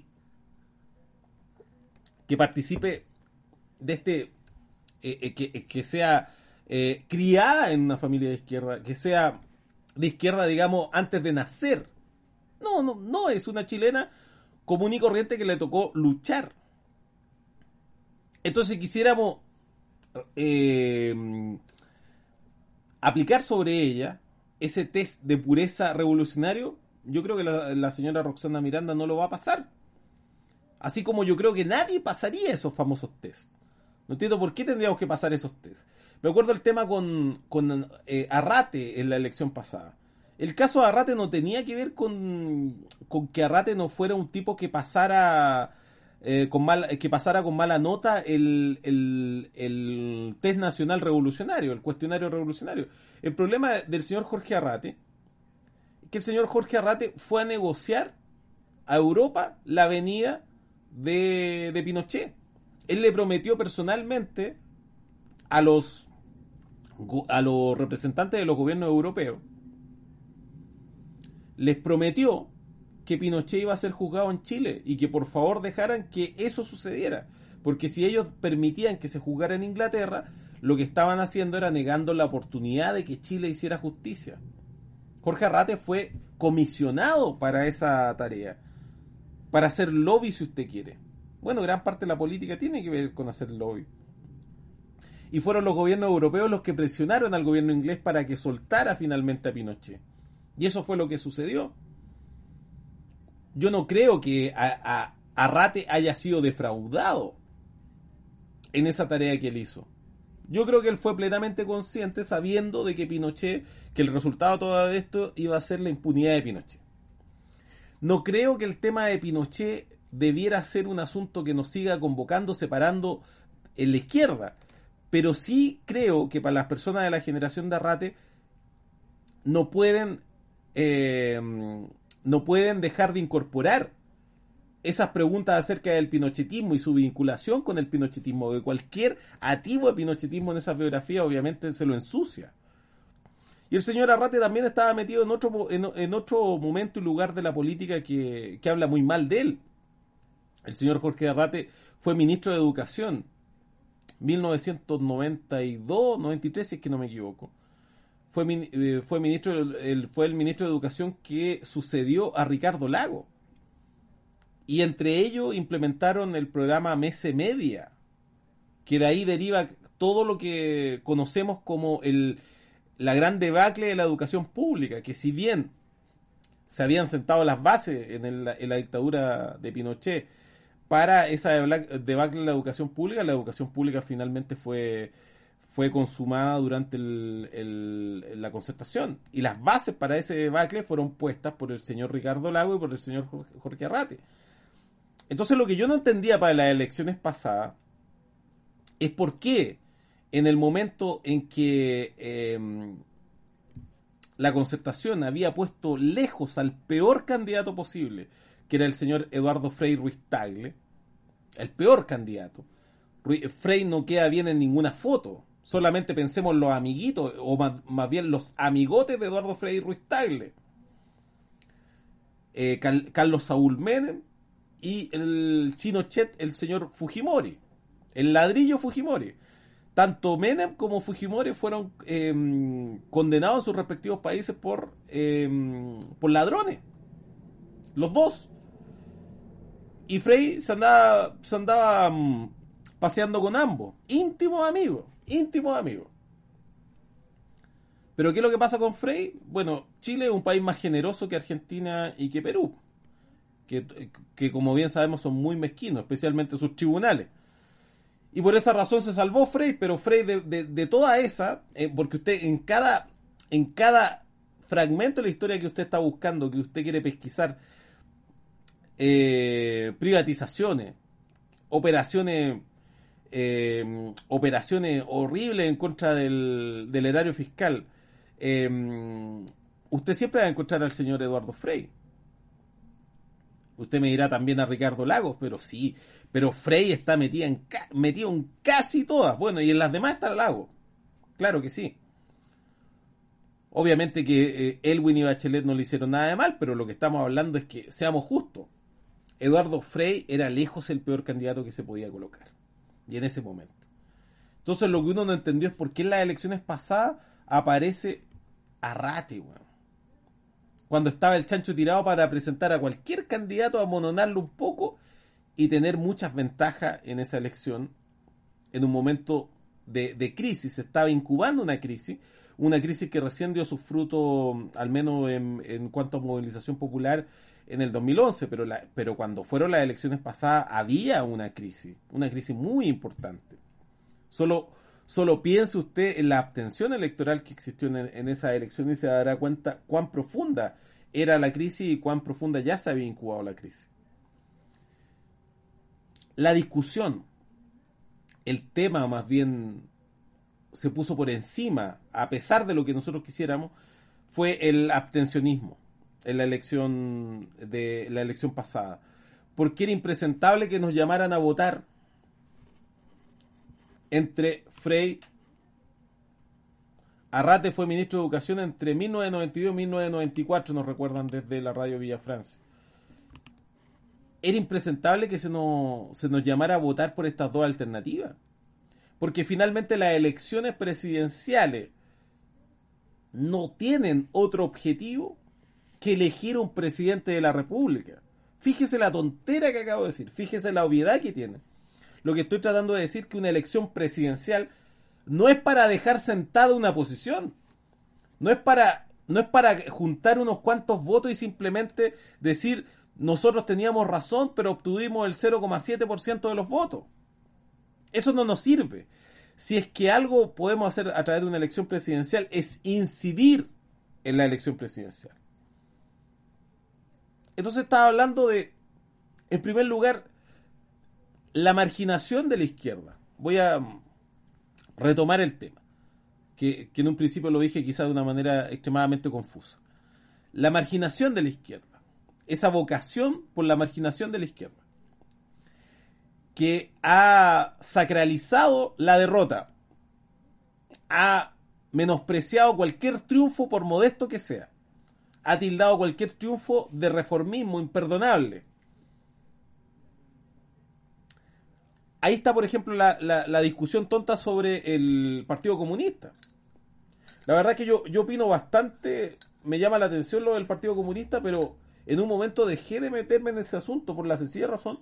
que participe de este... Eh, eh, que, que sea eh, criada en una familia de izquierda, que sea de izquierda, digamos, antes de nacer. No, no, no, es una chilena común y corriente que le tocó luchar. Entonces quisiéramos eh, aplicar sobre ella ese test de pureza revolucionario. Yo creo que la, la señora Roxana Miranda no lo va a pasar. Así como yo creo que nadie pasaría esos famosos test. No entiendo por qué tendríamos que pasar esos test. Me acuerdo el tema con, con eh, Arrate en la elección pasada. El caso de Arrate no tenía que ver con, con que Arrate no fuera un tipo que pasara eh, con mal, que pasara con mala nota el, el, el test nacional revolucionario, el cuestionario revolucionario. El problema del señor Jorge Arrate es que el señor Jorge Arrate fue a negociar a Europa la venida de, de Pinochet. Él le prometió personalmente a los a los representantes de los gobiernos europeos, les prometió que Pinochet iba a ser juzgado en Chile y que por favor dejaran que eso sucediera, porque si ellos permitían que se juzgara en Inglaterra, lo que estaban haciendo era negando la oportunidad de que Chile hiciera justicia. Jorge Arrate fue comisionado para esa tarea, para hacer lobby si usted quiere. Bueno, gran parte de la política tiene que ver con hacer lobby. Y fueron los gobiernos europeos los que presionaron al gobierno inglés para que soltara finalmente a Pinochet. Y eso fue lo que sucedió. Yo no creo que a, a, Arrate haya sido defraudado en esa tarea que él hizo. Yo creo que él fue plenamente consciente, sabiendo de que Pinochet, que el resultado de todo esto iba a ser la impunidad de Pinochet. No creo que el tema de Pinochet debiera ser un asunto que nos siga convocando, separando en la izquierda. Pero sí creo que para las personas de la generación de Arrate no pueden eh, no pueden dejar de incorporar esas preguntas acerca del pinochetismo y su vinculación con el pinochetismo, que cualquier ativo de pinochetismo en esa biografía obviamente se lo ensucia. Y el señor Arrate también estaba metido en otro, en, en otro momento y lugar de la política que, que habla muy mal de él. El señor Jorge Arrate fue ministro de Educación, mil novecientos noventa y dos, noventa y tres, si es que no me equivoco. Fue, eh, fue, ministro, el, fue el ministro de Educación que sucedió a Ricardo Lagos. Y entre ellos implementaron el programa Mese Media, que de ahí deriva todo lo que conocemos como el, la gran debacle de la educación pública, que si bien se habían sentado las bases en, el, en la dictadura de Pinochet para esa debacle de la educación pública, la educación pública finalmente fue, fue consumada durante el, el, la concertación. Y las bases para ese debacle fueron puestas por el señor Ricardo Lagos y por el señor Jorge, Jorge Arrate. Entonces lo que yo no entendía para las elecciones pasadas es por qué en el momento en que eh, la concertación había puesto lejos al peor candidato posible, que era el señor Eduardo Frei Ruiz Tagle, el peor candidato. Frei no queda bien en ninguna foto, solamente pensemos los amiguitos, o más, más bien los amigotes de Eduardo Frei Ruiz Tagle. Eh, Cal, Carlos Saúl Menem y el chino Chet, el señor Fujimori, el ladrillo Fujimori. Tanto Menem como Fujimori fueron eh, condenados en sus respectivos países por, eh, por ladrones. Los dos. Y Frei se andaba, se andaba um, paseando con ambos. Íntimos amigos. Íntimos amigos. Pero ¿qué es lo que pasa con Frei? Bueno, Chile es un país más generoso que Argentina y que Perú. Que, que como bien sabemos son muy mezquinos, especialmente sus tribunales. Y por esa razón se salvó Frei, pero Frei de, de, de toda esa, eh, porque usted en cada, en cada fragmento de la historia que usted está buscando, que usted quiere pesquisar, eh, privatizaciones, operaciones, eh, operaciones horribles en contra del, del erario fiscal, eh, usted siempre va a encontrar al señor Eduardo Frei. Usted me dirá también a Ricardo Lagos, pero sí, pero Frei está metida en, metido en casi todas. Bueno, y en las demás está Lagos. claro que sí. Obviamente que eh, Elwin y Bachelet no le hicieron nada de mal, pero lo que estamos hablando es que, seamos justos, Eduardo Frei era lejos el peor candidato que se podía colocar. Y en ese momento. Entonces lo que uno no entendió es por qué en las elecciones pasadas aparece Arrate, weón. Cuando estaba el chancho tirado para presentar a cualquier candidato, amononarlo un poco y tener muchas ventajas en esa elección, en un momento de, de crisis. Se estaba incubando una crisis, una crisis que recién dio sus frutos, al menos en, en cuanto a movilización popular, en el dos mil once, pero, la, pero cuando fueron las elecciones pasadas había una crisis, una crisis muy importante. Solo, solo piense usted en la abstención electoral que existió en, en esa elección y se dará cuenta cuán profunda era la crisis y cuán profunda ya se había incubado la crisis. La discusión, el tema más bien se puso por encima, a pesar de lo que nosotros quisiéramos, fue el abstencionismo en la elección de la elección pasada, porque era impresentable que nos llamaran a votar entre Frei. Arrate fue ministro de Educación entre mil novecientos noventa y dos y mil novecientos noventa y cuatro, nos recuerdan desde la radio Villa Francia. Era impresentable que se nos, se nos llamara a votar por estas dos alternativas, porque finalmente las elecciones presidenciales no tienen otro objetivo que elegir un presidente de la República. Fíjese la tontera que acabo de decir, fíjese la obviedad que tiene. Lo que estoy tratando de decir es que una elección presidencial no es para dejar sentada una posición, no es para, no es para juntar unos cuantos votos y simplemente decir nosotros teníamos razón pero obtuvimos el cero coma siete por ciento de los votos. Eso no nos sirve. Si es que algo podemos hacer a través de una elección presidencial es incidir en la elección presidencial. Entonces estaba hablando de, en primer lugar, la marginación de la izquierda. Voy a retomar el tema, que, que en un principio lo dije quizá de una manera extremadamente confusa. La marginación de la izquierda, esa vocación por la marginación de la izquierda, que ha sacralizado la derrota, ha menospreciado cualquier triunfo por modesto que sea, ha tildado cualquier triunfo de reformismo imperdonable. Ahí está, por ejemplo, la, la, la discusión tonta sobre el Partido Comunista. La verdad que yo, yo opino bastante, me llama la atención lo del Partido Comunista, pero en un momento dejé de meterme en ese asunto por la sencilla razón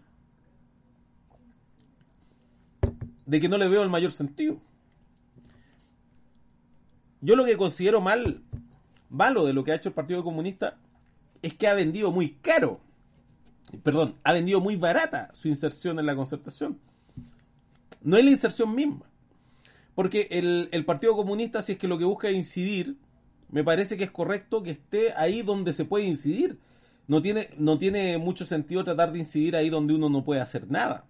de que no le veo el mayor sentido. Yo lo que considero mal, malo de lo que ha hecho el Partido Comunista es que ha vendido muy caro, perdón, ha vendido muy barata su inserción en la Concertación. No es la inserción misma. Porque el, el Partido Comunista, si es que lo que busca es incidir, me parece que es correcto que esté ahí donde se puede incidir. No tiene, no tiene mucho sentido tratar de incidir ahí donde uno no puede hacer nada.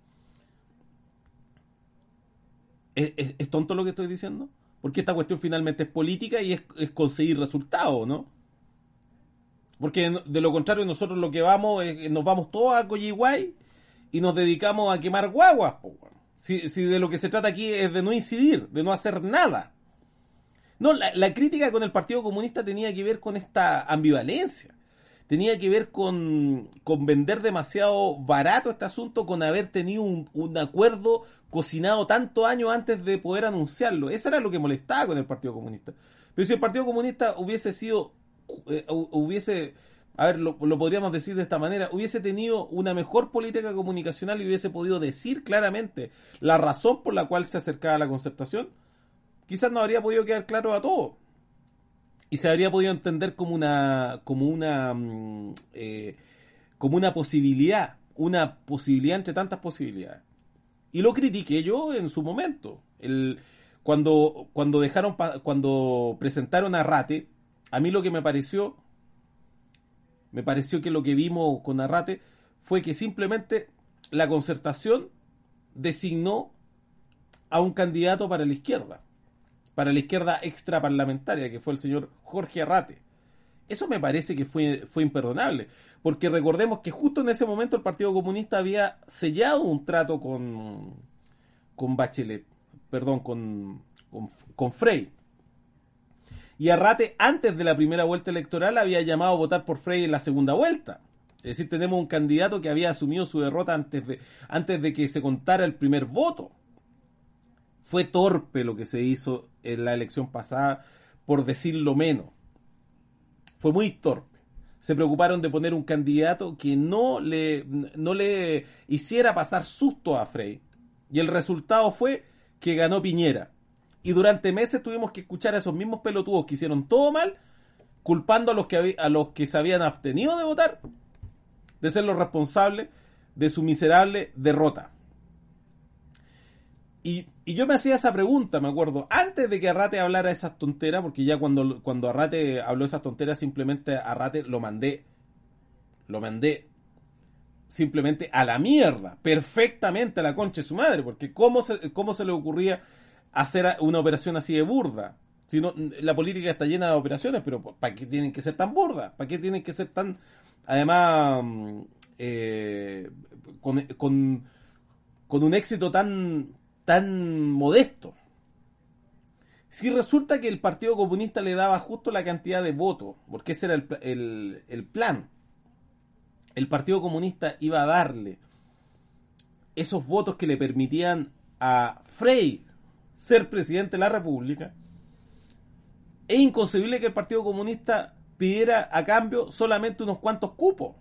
¿Es, es, es tonto lo que estoy diciendo? Porque esta cuestión finalmente es política y es, es conseguir resultados, ¿no? Porque de lo contrario nosotros lo que vamos es, nos vamos todos a Coyihuay y nos dedicamos a quemar guaguas, po. Si, si de lo que se trata aquí es de no incidir, de no hacer nada. No, la, la crítica con el Partido Comunista tenía que ver con esta ambivalencia. Tenía que ver con, con vender demasiado barato este asunto, con haber tenido un, un acuerdo cocinado tantos años antes de poder anunciarlo. Eso era lo que molestaba con el Partido Comunista. Pero si el Partido Comunista hubiese sido, eh, hubiese... A ver, lo, lo podríamos decir de esta manera, hubiese tenido una mejor política comunicacional y hubiese podido decir claramente la razón por la cual se acercaba a la Concertación, quizás no habría podido quedar claro a todos. Y se habría podido entender como una, como una, eh, como una posibilidad, una posibilidad entre tantas posibilidades. Y lo critiqué yo en su momento. El, cuando, cuando dejaron, cuando presentaron a Arrate, a mí lo que me pareció Me pareció que lo que vimos con Arrate fue que simplemente la Concertación designó a un candidato para la izquierda, para la izquierda extraparlamentaria, que fue el señor Jorge Arrate. Eso me parece que fue, fue imperdonable, porque recordemos que justo en ese momento el Partido Comunista había sellado un trato con, con Bachelet, perdón, con, con, con Frey. Y Arrate, antes de la primera vuelta electoral, había llamado a votar por Frey en la segunda vuelta. Es decir, tenemos un candidato que había asumido su derrota antes de, antes de que se contara el primer voto. Fue torpe lo que se hizo en la elección pasada, por decirlo menos. Fue muy torpe. Se preocuparon de poner un candidato que no le, no le hiciera pasar susto a Frey. Y el resultado fue que ganó Piñera. Y durante meses tuvimos que escuchar a esos mismos pelotudos que hicieron todo mal, culpando a los que, a los que se habían abstenido de votar, de ser los responsables de su miserable derrota. Y, y yo me hacía esa pregunta, me acuerdo, antes de que Arrate hablara esas tonteras, porque ya cuando, cuando Arrate habló esas tonteras, simplemente a Arrate lo mandé, lo mandé simplemente a la mierda, perfectamente a la concha de su madre, porque cómo se, cómo se le ocurría hacer una operación así de burda. Si no, la política está llena de operaciones, pero ¿para qué tienen que ser tan burdas? ¿Para qué tienen que ser tan, además, eh, con, con, con un éxito tan, tan modesto? Si resulta que el Partido Comunista le daba justo la cantidad de votos, porque ese era el, el, el plan. El Partido Comunista iba a darle esos votos que le permitían a Frey ser presidente de la República. Es inconcebible que el Partido Comunista pidiera a cambio solamente unos cuantos cupos.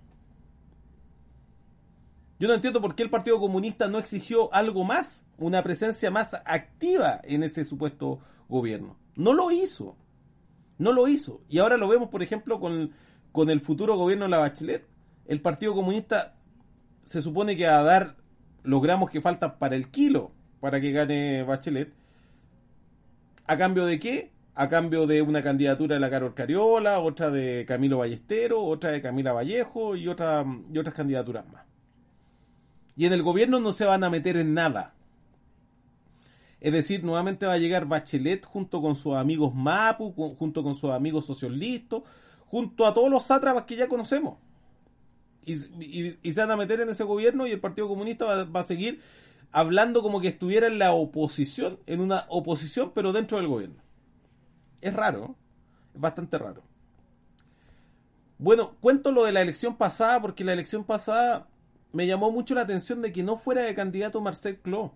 Yo no entiendo por qué el Partido Comunista no exigió algo más, una presencia más activa en ese supuesto gobierno. No lo hizo. No lo hizo. Y ahora lo vemos, por ejemplo, con, con el futuro gobierno de la Bachelet. El Partido Comunista se supone que va a dar los gramos que faltan para el kilo para que gane Bachelet. ¿A cambio de qué? A cambio de una candidatura de la Carol Cariola, otra de Camilo Ballestero, otra de Camila Vallejo y, otra, y otras candidaturas más. Y en el gobierno no se van a meter en nada. Es decir, nuevamente va a llegar Bachelet junto con sus amigos Mapu, junto con sus amigos socialistas, junto a todos los sátrapas que ya conocemos. Y, y, y se van a meter en ese gobierno y el Partido Comunista va, va a seguir hablando como que estuviera en la oposición, en una oposición, pero dentro del gobierno. Es raro, ¿no? Es bastante raro. Bueno, cuento lo de la elección pasada, porque la elección pasada me llamó mucho la atención de que no fuera de candidato Marcel Clos.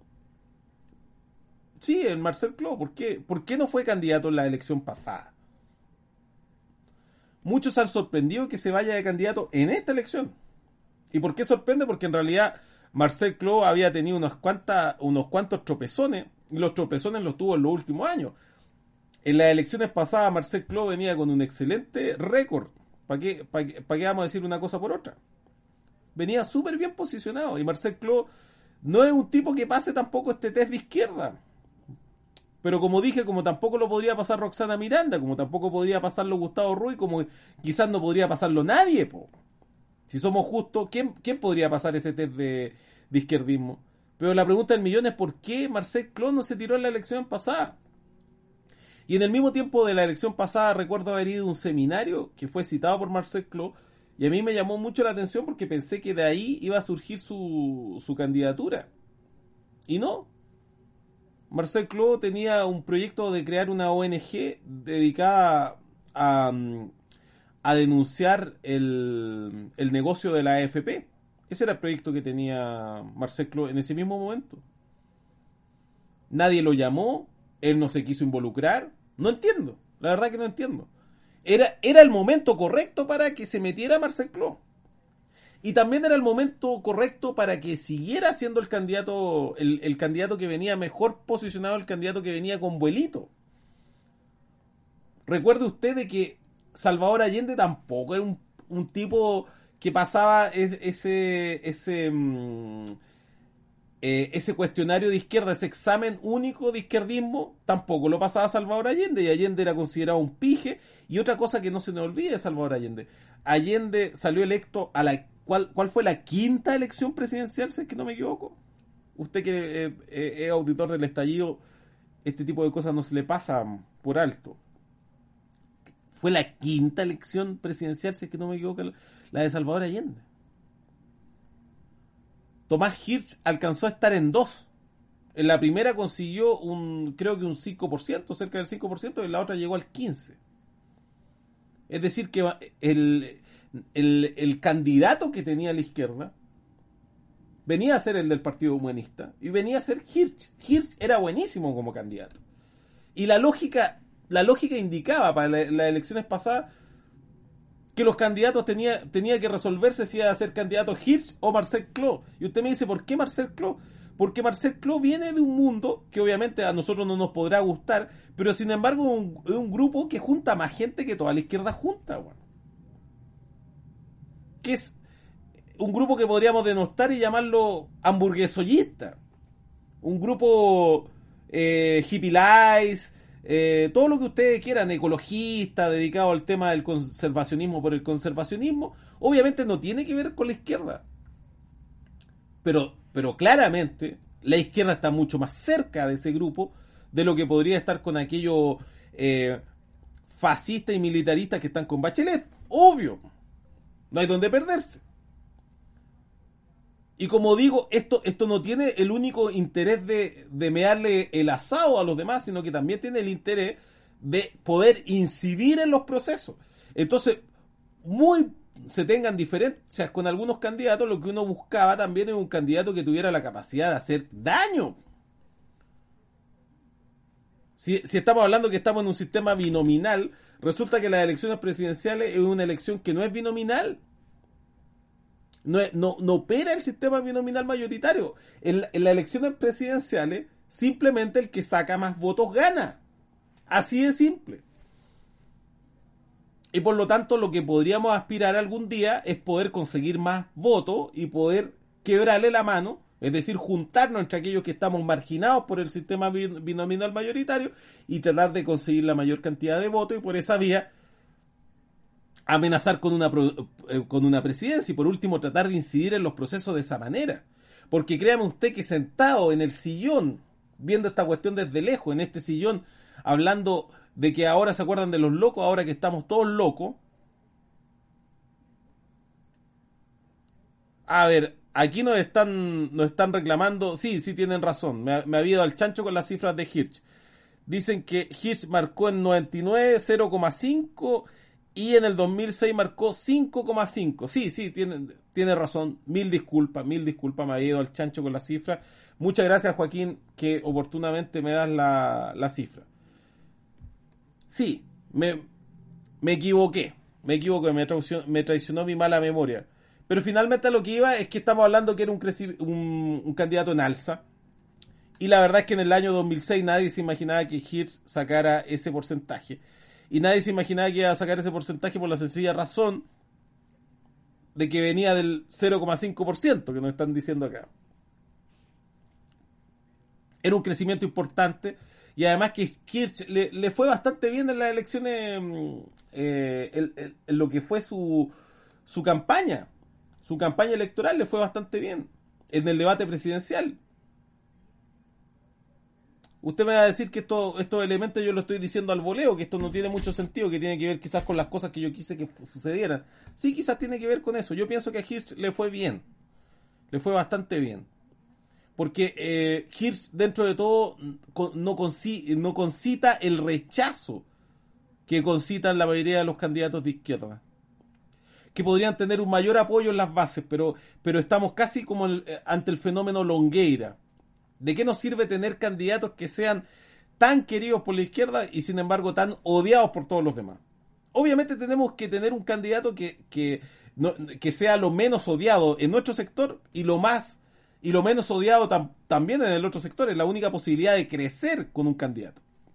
Sí, el Marcel Clos, ¿por qué? ¿Por qué no fue candidato en la elección pasada? Muchos han sorprendido que se vaya de candidato en esta elección. ¿Y por qué sorprende? Porque en realidad Marcel Clos había tenido unas cuantas, unos cuantos tropezones, y los tropezones los tuvo en los últimos años. En las elecciones pasadas Marcel Clos venía con un excelente récord. ¿Para qué, para qué, para qué vamos a decir una cosa por otra? Venía súper bien posicionado. Y Marcel Clos no es un tipo que pase tampoco este test de izquierda. Pero como dije, como tampoco lo podría pasar Roxana Miranda, como tampoco podría pasarlo Gustavo Ruiz, como quizás no podría pasarlo nadie, po. Si somos justos, ¿quién, quién podría pasar ese test de, de izquierdismo? Pero la pregunta del millón es ¿por qué Marcel Clos no se tiró en la elección pasada? Y en el mismo tiempo de la elección pasada recuerdo haber ido a un seminario que fue citado por Marcel Clos y a mí me llamó mucho la atención porque pensé que de ahí iba a surgir su, su candidatura. Y no. Marcel Clos tenía un proyecto de crear una O N G dedicada a, a denunciar el, el negocio de la A F P. Ese era el proyecto que tenía Marcel Clos en ese mismo momento. Nadie lo llamó, él no se quiso involucrar. No entiendo, la verdad que no entiendo. Era, era el momento correcto para que se metiera Marcel Clos. Y también era el momento correcto para que siguiera siendo el candidato, el, el candidato que venía mejor posicionado, el candidato que venía con vuelito. Recuerde usted de que Salvador Allende tampoco era un, un tipo que pasaba ese ese ese, mm, eh, ese cuestionario de izquierda, ese examen único de izquierdismo, tampoco lo pasaba Salvador Allende, y Allende era considerado un pije. Y otra cosa que no se nos olvide de Salvador Allende, Allende salió electo a la ¿Cuál, ¿Cuál fue la quinta elección presidencial, si es que no me equivoco? Usted que eh, eh, es auditor del estallido, este tipo de cosas no se le pasa por alto. Fue la quinta elección presidencial, si es que no me equivoco, la de Salvador Allende. Tomás Hirsch alcanzó a estar en dos. En la primera consiguió un, creo que un cinco por ciento, cerca del cinco por ciento, y en la otra llegó al quince por ciento. Es decir, que el, el, el candidato que tenía la izquierda venía a ser el del Partido Humanista y venía a ser Hirsch. Hirsch era buenísimo como candidato. Y la lógica, la lógica indicaba para la, las elecciones pasadas que los candidatos tenía, tenía que resolverse si iba a ser candidato Hirsch o Marcel Clos. Y usted me dice, ¿por qué Marcel Clos? Porque Marcel Clos viene de un mundo que obviamente a nosotros no nos podrá gustar, pero sin embargo es un, es un grupo que junta más gente que toda la izquierda junta, bueno. Que es un grupo que podríamos denostar y llamarlo hamburguesoyista. Un grupo eh, hippie lies, eh, todo lo que ustedes quieran, ecologista, dedicado al tema del conservacionismo por el conservacionismo, obviamente no tiene que ver con la izquierda. Pero, pero claramente la izquierda está mucho más cerca de ese grupo de lo que podría estar con aquellos eh, fascistas y militaristas que están con Bachelet. Obvio. No hay donde perderse. Y como digo, esto, esto no tiene el único interés de, de mearle el asado a los demás, sino que también tiene el interés de poder incidir en los procesos. Entonces, muy se tengan diferencias con algunos candidatos, lo que uno buscaba también es un candidato que tuviera la capacidad de hacer daño. Si, si estamos hablando que estamos en un sistema binominal, resulta que las elecciones presidenciales es una elección que no es binominal. No, no, no opera el sistema binominal mayoritario. En, en las elecciones presidenciales, simplemente el que saca más votos gana. Así de simple. Y por lo tanto, lo que podríamos aspirar algún día es poder conseguir más votos y poder quebrarle la mano, es decir, juntarnos entre aquellos que estamos marginados por el sistema binominal mayoritario y tratar de conseguir la mayor cantidad de votos y por esa vía amenazar con una, con una presidencia y por último tratar de incidir en los procesos de esa manera. Porque créame usted que sentado en el sillón, viendo esta cuestión desde lejos, en este sillón, hablando de que ahora se acuerdan de los locos, ahora que estamos todos locos. A ver, aquí nos están, nos están reclamando, sí, sí tienen razón, me, me había ido al chancho con las cifras de Hirsch. Dicen que Hirsch marcó en noventa y nueve cero coma cinco y en el dos mil seis marcó cinco coma cinco. Sí, sí, tiene, tiene razón. Mil disculpas, mil disculpas, me había ido al chancho con la cifra. Muchas gracias, Joaquín, que oportunamente me das la, la cifra. Sí, me, me equivoqué. Me equivoqué, me traicionó, me traicionó mi mala memoria. Pero finalmente a lo que iba es que estamos hablando que era un, creci- un, un candidato en alza. Y la verdad es que en el año dos mil seis nadie se imaginaba que Hirsch sacara ese porcentaje. Y nadie se imaginaba que iba a sacar ese porcentaje por la sencilla razón de que venía del cero coma cinco por ciento que nos están diciendo acá. Era un crecimiento importante y además que Hirsch le, le fue bastante bien en las elecciones, eh, en, en, en lo que fue su, su campaña. Su campaña electoral le fue bastante bien en el debate presidencial. Usted me va a decir que esto, estos elementos yo lo estoy diciendo al voleo, que esto no tiene mucho sentido, que tiene que ver quizás con las cosas que yo quise que sucedieran. Sí, quizás tiene que ver con eso. Yo pienso que a Hirsch le fue bien. Le fue bastante bien. Porque eh, Hirsch, dentro de todo, no, conci, no concita el rechazo que concitan la mayoría de los candidatos de izquierda. Que podrían tener un mayor apoyo en las bases, pero, pero estamos casi como el, ante el fenómeno Longueira. ¿De qué nos sirve tener candidatos que sean tan queridos por la izquierda y sin embargo tan odiados por todos los demás? Obviamente tenemos que tener un candidato que, que, no, que sea lo menos odiado en nuestro sector y lo más y lo menos odiado tam, también en el otro sector. Es la única posibilidad de crecer con un candidato.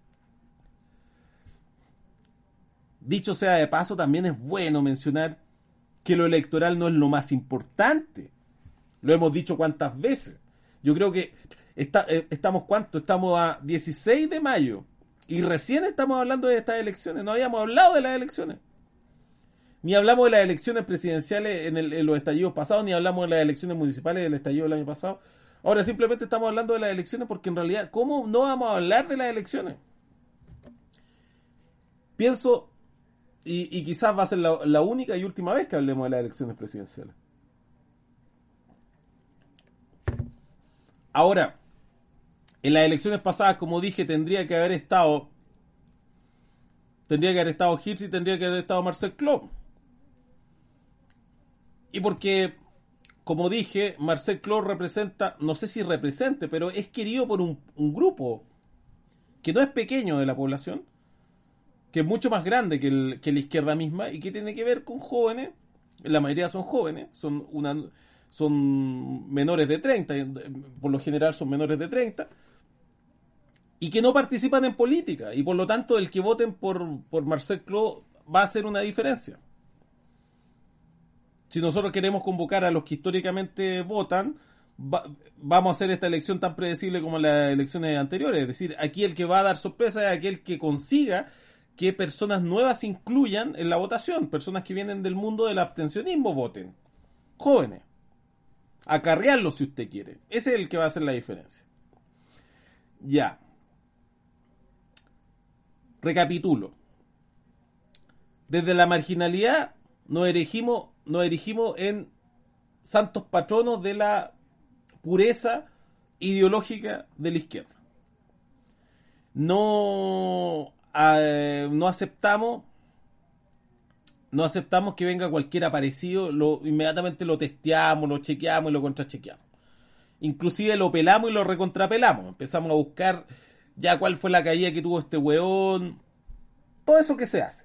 Dicho sea de paso, también es bueno mencionar que lo electoral no es lo más importante. Lo hemos dicho cuántas veces. Yo creo que está, eh, estamos cuánto, estamos a dieciséis de mayo y recién estamos hablando de estas elecciones. No habíamos hablado de las elecciones. Ni hablamos de las elecciones presidenciales en, el, en los estallidos pasados, ni hablamos de las elecciones municipales del estallido del año pasado. Ahora simplemente estamos hablando de las elecciones porque en realidad, ¿cómo no vamos a hablar de las elecciones? Pienso, y, y quizás va a ser la, la única y última vez que hablemos de las elecciones presidenciales. Ahora, En las elecciones pasadas, como dije, tendría que haber estado tendría que haber estado Hirsch y tendría que haber estado Marcel Clos. Y porque, como dije, Marcel Clos representa, no sé si represente, pero es querido por un, un grupo que no es pequeño de la población, que es mucho más grande que, el, que la izquierda misma y que tiene que ver con jóvenes, la mayoría son jóvenes, son una son menores de treinta, por lo general son menores de treinta, y que no participan en política, y por lo tanto el que voten por, por Marcel Clos va a hacer una diferencia. Si nosotros queremos convocar a los que históricamente votan, va, vamos a hacer esta elección tan predecible como las elecciones anteriores. Es decir, aquí el que va a dar sorpresa es aquel que consiga que personas nuevas se incluyan en la votación, personas que vienen del mundo del abstencionismo voten, jóvenes, acarrearlos si usted quiere. Ese es el que va a hacer la diferencia. Ya. Recapitulo. Desde la marginalidad nos erigimos, nos erigimos en santos patronos de la pureza ideológica de la izquierda. No, eh, no aceptamos no aceptamos que venga cualquier aparecido, lo, inmediatamente lo testeamos, lo chequeamos y lo contrachequeamos. Inclusive lo pelamos y lo recontrapelamos. Empezamos a buscar ya cuál fue la caída que tuvo este weón. Todo eso que se hace.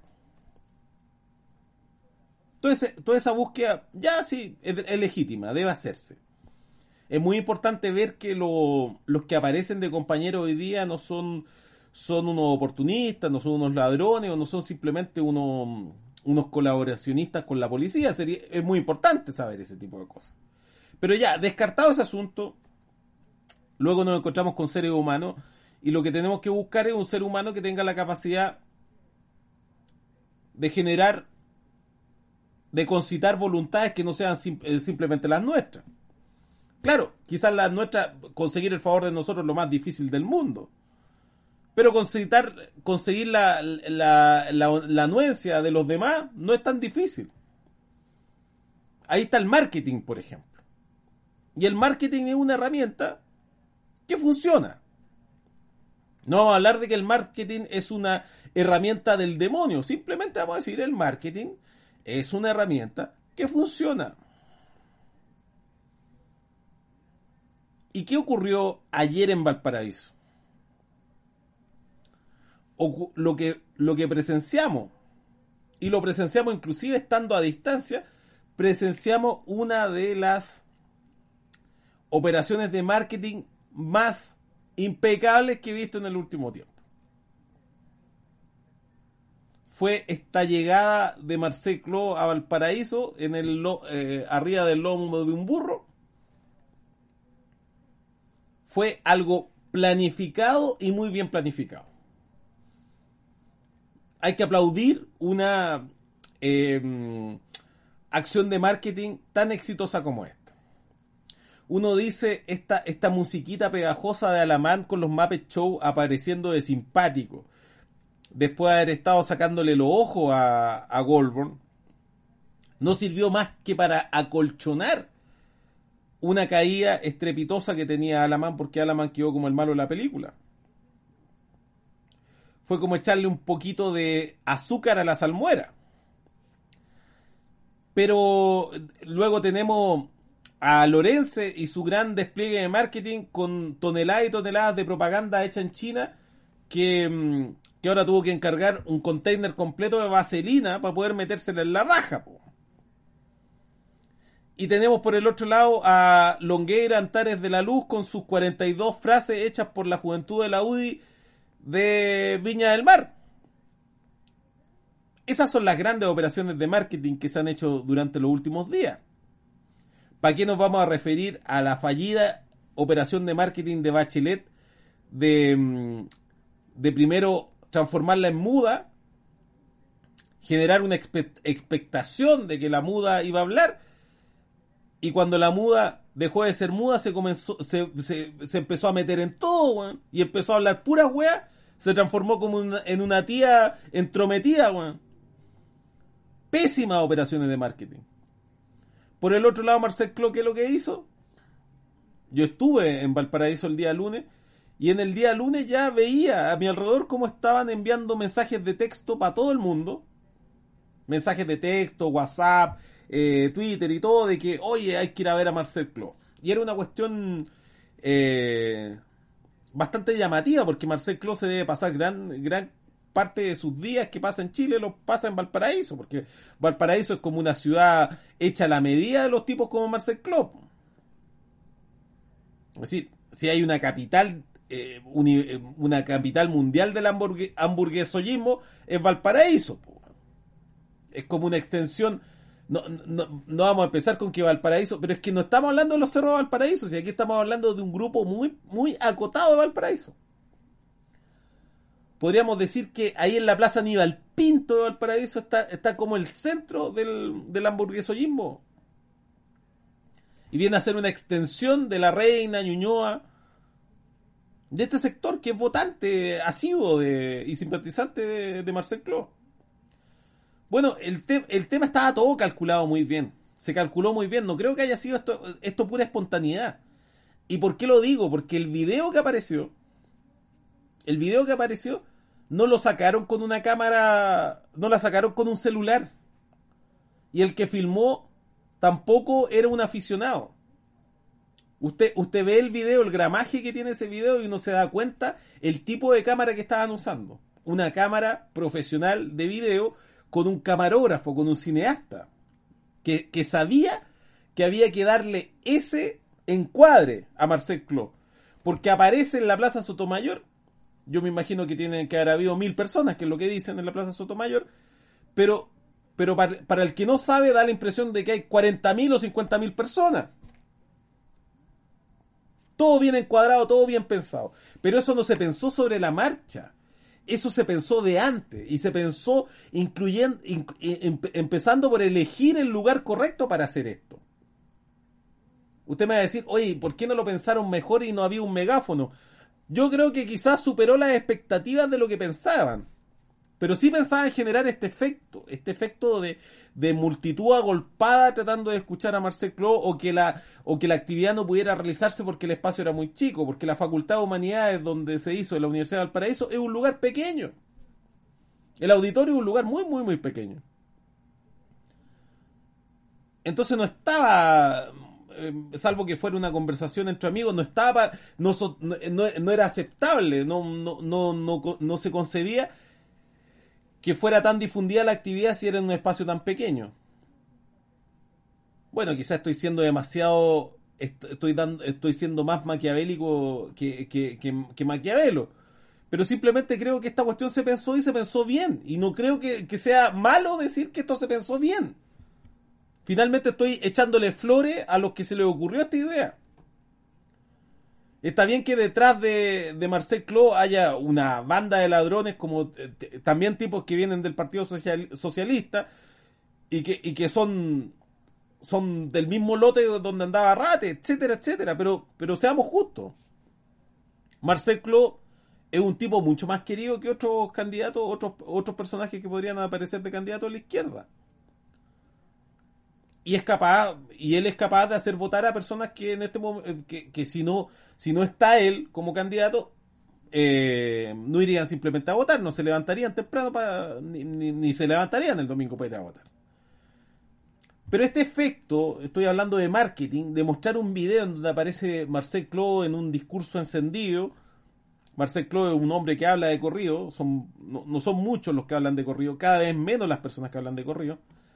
Entonces, toda esa búsqueda, ya sí, es, es legítima, debe hacerse. Es muy importante ver que lo, los que aparecen de compañeros hoy día no son, son unos oportunistas, no son unos ladrones, o no son simplemente unos, unos colaboracionistas con la policía. Sería, es muy importante saber ese tipo de cosas. Pero ya, descartado ese asunto, luego nos encontramos con seres humanos, y lo que tenemos que buscar es un ser humano que tenga la capacidad de generar, de concitar voluntades que no sean sim- simplemente las nuestras. Claro, quizás las nuestras, conseguir el favor de nosotros es lo más difícil del mundo. Pero concitar, conseguir la, la, la, la anuencia de los demás no es tan difícil. Ahí está el marketing, por ejemplo. Y el marketing es una herramienta que funciona. No vamos a hablar de que el marketing es una herramienta del demonio. Simplemente vamos a decir el marketing es una herramienta que funciona. ¿Y qué ocurrió ayer en Valparaíso? O, lo, que, lo que presenciamos, y lo presenciamos inclusive estando a distancia, presenciamos una de las operaciones de marketing más impecables que he visto en el último tiempo. Fue esta llegada de Marcel Clos a Valparaíso en el, eh, arriba del lomo de un burro. Fue algo planificado y muy bien planificado. Hay que aplaudir una eh, acción de marketing tan exitosa como esta. Uno dice, esta, esta musiquita pegajosa de Alamán con los Muppet Show apareciendo de simpático, después de haber estado sacándole los ojos a, a Goldberg, no sirvió más que para acolchonar una caída estrepitosa que tenía Alamán, porque Alamán quedó como el malo de la película. Fue como echarle un poquito de azúcar a la salmuera. Pero luego tenemos a Lorenze y su gran despliegue de marketing con toneladas y toneladas de propaganda hecha en China, que, que ahora tuvo que encargar un container completo de vaselina para poder metérsela en la raja, po. Y tenemos por el otro lado a Longueira Antares de la Luz con sus cuarenta y dos frases hechas por la juventud de la U D I de Viña del Mar. Esas son las grandes operaciones de marketing que se han hecho durante los últimos días. ¿Para qué nos vamos a referir a la fallida operación de marketing de Bachelet de, de primero transformarla en muda, generar una expe- expectación de que la muda iba a hablar, y cuando la muda dejó de ser muda se comenzó se, se, se empezó a meter en todo, weón, y empezó a hablar puras weas, se transformó como una, en una tía entrometida, weón. Pésimas operaciones de marketing. Por el otro lado, Marcel Clos, ¿qué es lo que hizo? Yo estuve en Valparaíso el día lunes Y en el día lunes ya veía a mi alrededor cómo estaban enviando mensajes de texto para todo el mundo. Mensajes de texto, WhatsApp, eh, Twitter y todo, de que, oye, hay que ir a ver a Marcel Clos. Y era una cuestión eh, bastante llamativa, porque Marcel Clos se debe pasar gran, gran parte de sus días que pasa en Chile, los pasa en Valparaíso, porque Valparaíso es como una ciudad hecha a la medida de los tipos como Marcel Clos. Es decir, si hay una capital, eh, uni, una capital mundial del hamburgue, hamburguesollismo, es Valparaíso. Es como una extensión. No, no, no vamos a empezar con que Valparaíso, pero es que no estamos hablando de los cerros de Valparaíso, si aquí estamos hablando de un grupo muy, muy acotado de Valparaíso. Podríamos decir que ahí en la Plaza Aníbal Pinto de Valparaíso está, está como el centro del, del hamburguesollismo. Y viene a ser una extensión de La Reina, Ñuñoa, de este sector que es votante asiduo de, y simpatizante de, de Marcel Clos. Bueno, el, te- el tema estaba todo calculado muy bien. Se calculó muy bien. No creo que haya sido esto, esto pura espontaneidad. ¿Y por qué lo digo? Porque el video que apareció, el video que apareció, no lo sacaron con una cámara, no la sacaron con un celular. Y el que filmó tampoco era un aficionado. Usted, usted ve el video, el gramaje que tiene ese video y uno se da cuenta el tipo de cámara que estaban usando. Una cámara profesional de video con un camarógrafo, con un cineasta, que, que sabía que había que darle ese encuadre a Marcel Clos, porque aparece en la Plaza Sotomayor. Yo me imagino que tienen que haber habido mil personas, que es lo que dicen en la Plaza Sotomayor, pero, pero para, para el que no sabe da la impresión de que hay cuarenta mil o cincuenta mil personas. Todo bien encuadrado, todo bien pensado. Pero eso no se pensó sobre la marcha. Eso se pensó de antes. Y se pensó incluyendo, in, in, empezando por elegir el lugar correcto para hacer esto. Usted me va a decir, oye, ¿por qué no lo pensaron mejor y no había un megáfono? Yo creo que quizás superó las expectativas de lo que pensaban. Pero sí pensaban generar este efecto. Este efecto de, de multitud agolpada tratando de escuchar a Marcel Clos, o que la o que la actividad no pudiera realizarse porque el espacio era muy chico, porque la Facultad de Humanidades donde se hizo en la Universidad de Valparaíso es un lugar pequeño. El auditorio es un lugar muy, muy, muy pequeño. Entonces no estaba, eh, salvo que fuera una conversación entre amigos, no estaba, no, so- no, no, no era aceptable, no, no, no, no, no se concebía que fuera tan difundida la actividad si era en un espacio tan pequeño. Bueno, quizás estoy siendo demasiado, est- estoy dando, estoy siendo más maquiavélico que, que, que, que Maquiavelo, pero simplemente creo que esta cuestión se pensó y se pensó bien, y no creo que, que sea malo decir que esto se pensó bien. Finalmente estoy echándole flores a los que se les ocurrió esta idea. Está bien que detrás de, de Marcel Clos haya una banda de ladrones, como eh, t- también tipos que vienen del Partido Social- Socialista y que, y que son, son del mismo lote donde andaba Rate, etcétera, etcétera. Pero, pero seamos justos. Marcel Clos es un tipo mucho más querido que otros candidatos, otros, otros personajes que podrían aparecer de candidatos a la izquierda. Y es capaz, y él es capaz de hacer votar a personas que en este momento, que, que si no, si no está él como candidato, eh, no irían simplemente a votar, no se levantarían temprano para, ni, ni, ni se levantarían el domingo para ir a votar. Pero este efecto, estoy hablando de marketing, de mostrar un video en donde aparece Marcel Clos en un discurso encendido. Marcel Clos es un hombre que habla de corrido, son, no, no son muchos los que hablan de corrido, cada vez menos las personas que hablan de corrido.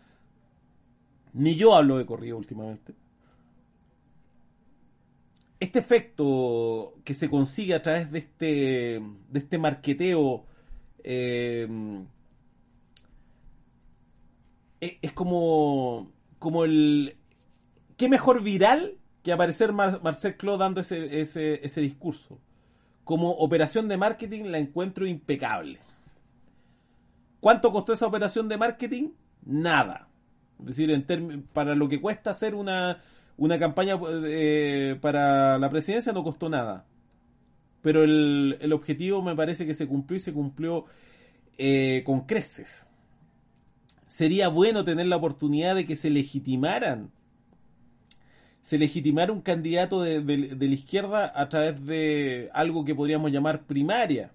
Ni yo hablo de corrido últimamente. Este efecto que se consigue a través de este, de este marqueteo eh, es, es como, como el... ¿Qué mejor viral que aparecer Mar- Marcel Clos dando ese, ese, ese discurso? Como operación de marketing la encuentro impecable. ¿Cuánto costó esa operación de marketing? Nada. Es decir, en term- para lo que cuesta hacer una, una campaña eh, para la presidencia no costó nada. Pero el, el objetivo me parece que se cumplió y se cumplió eh, con creces. Sería bueno tener la oportunidad de que se legitimaran, se legitimara un candidato de, de, de la izquierda a través de algo que podríamos llamar primaria.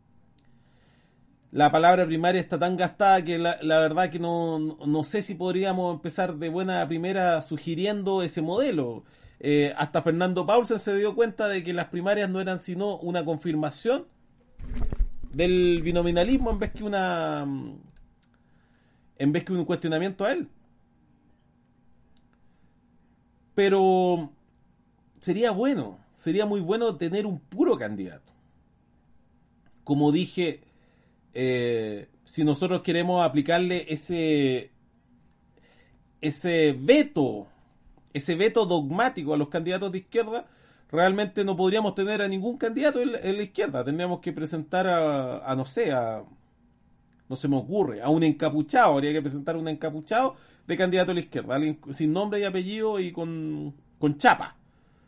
La palabra primaria está tan gastada que la, la verdad que no, no, no sé si podríamos empezar de buena primera sugiriendo ese modelo. Eh, hasta Fernando Paulsen se dio cuenta de que las primarias no eran sino una confirmación del binominalismo en vez que una en vez que un cuestionamiento a él. Pero sería bueno, sería muy bueno tener un puro candidato. Como dije, eh, si nosotros queremos aplicarle ese ese veto, ese veto dogmático a los candidatos de izquierda, realmente no podríamos tener a ningún candidato en la, en la izquierda. Tendríamos que presentar a, a no sé, a, no se me ocurre, a un encapuchado. Habría que presentar a un encapuchado de candidato a la izquierda, alguien sin nombre y apellido y con, con chapa.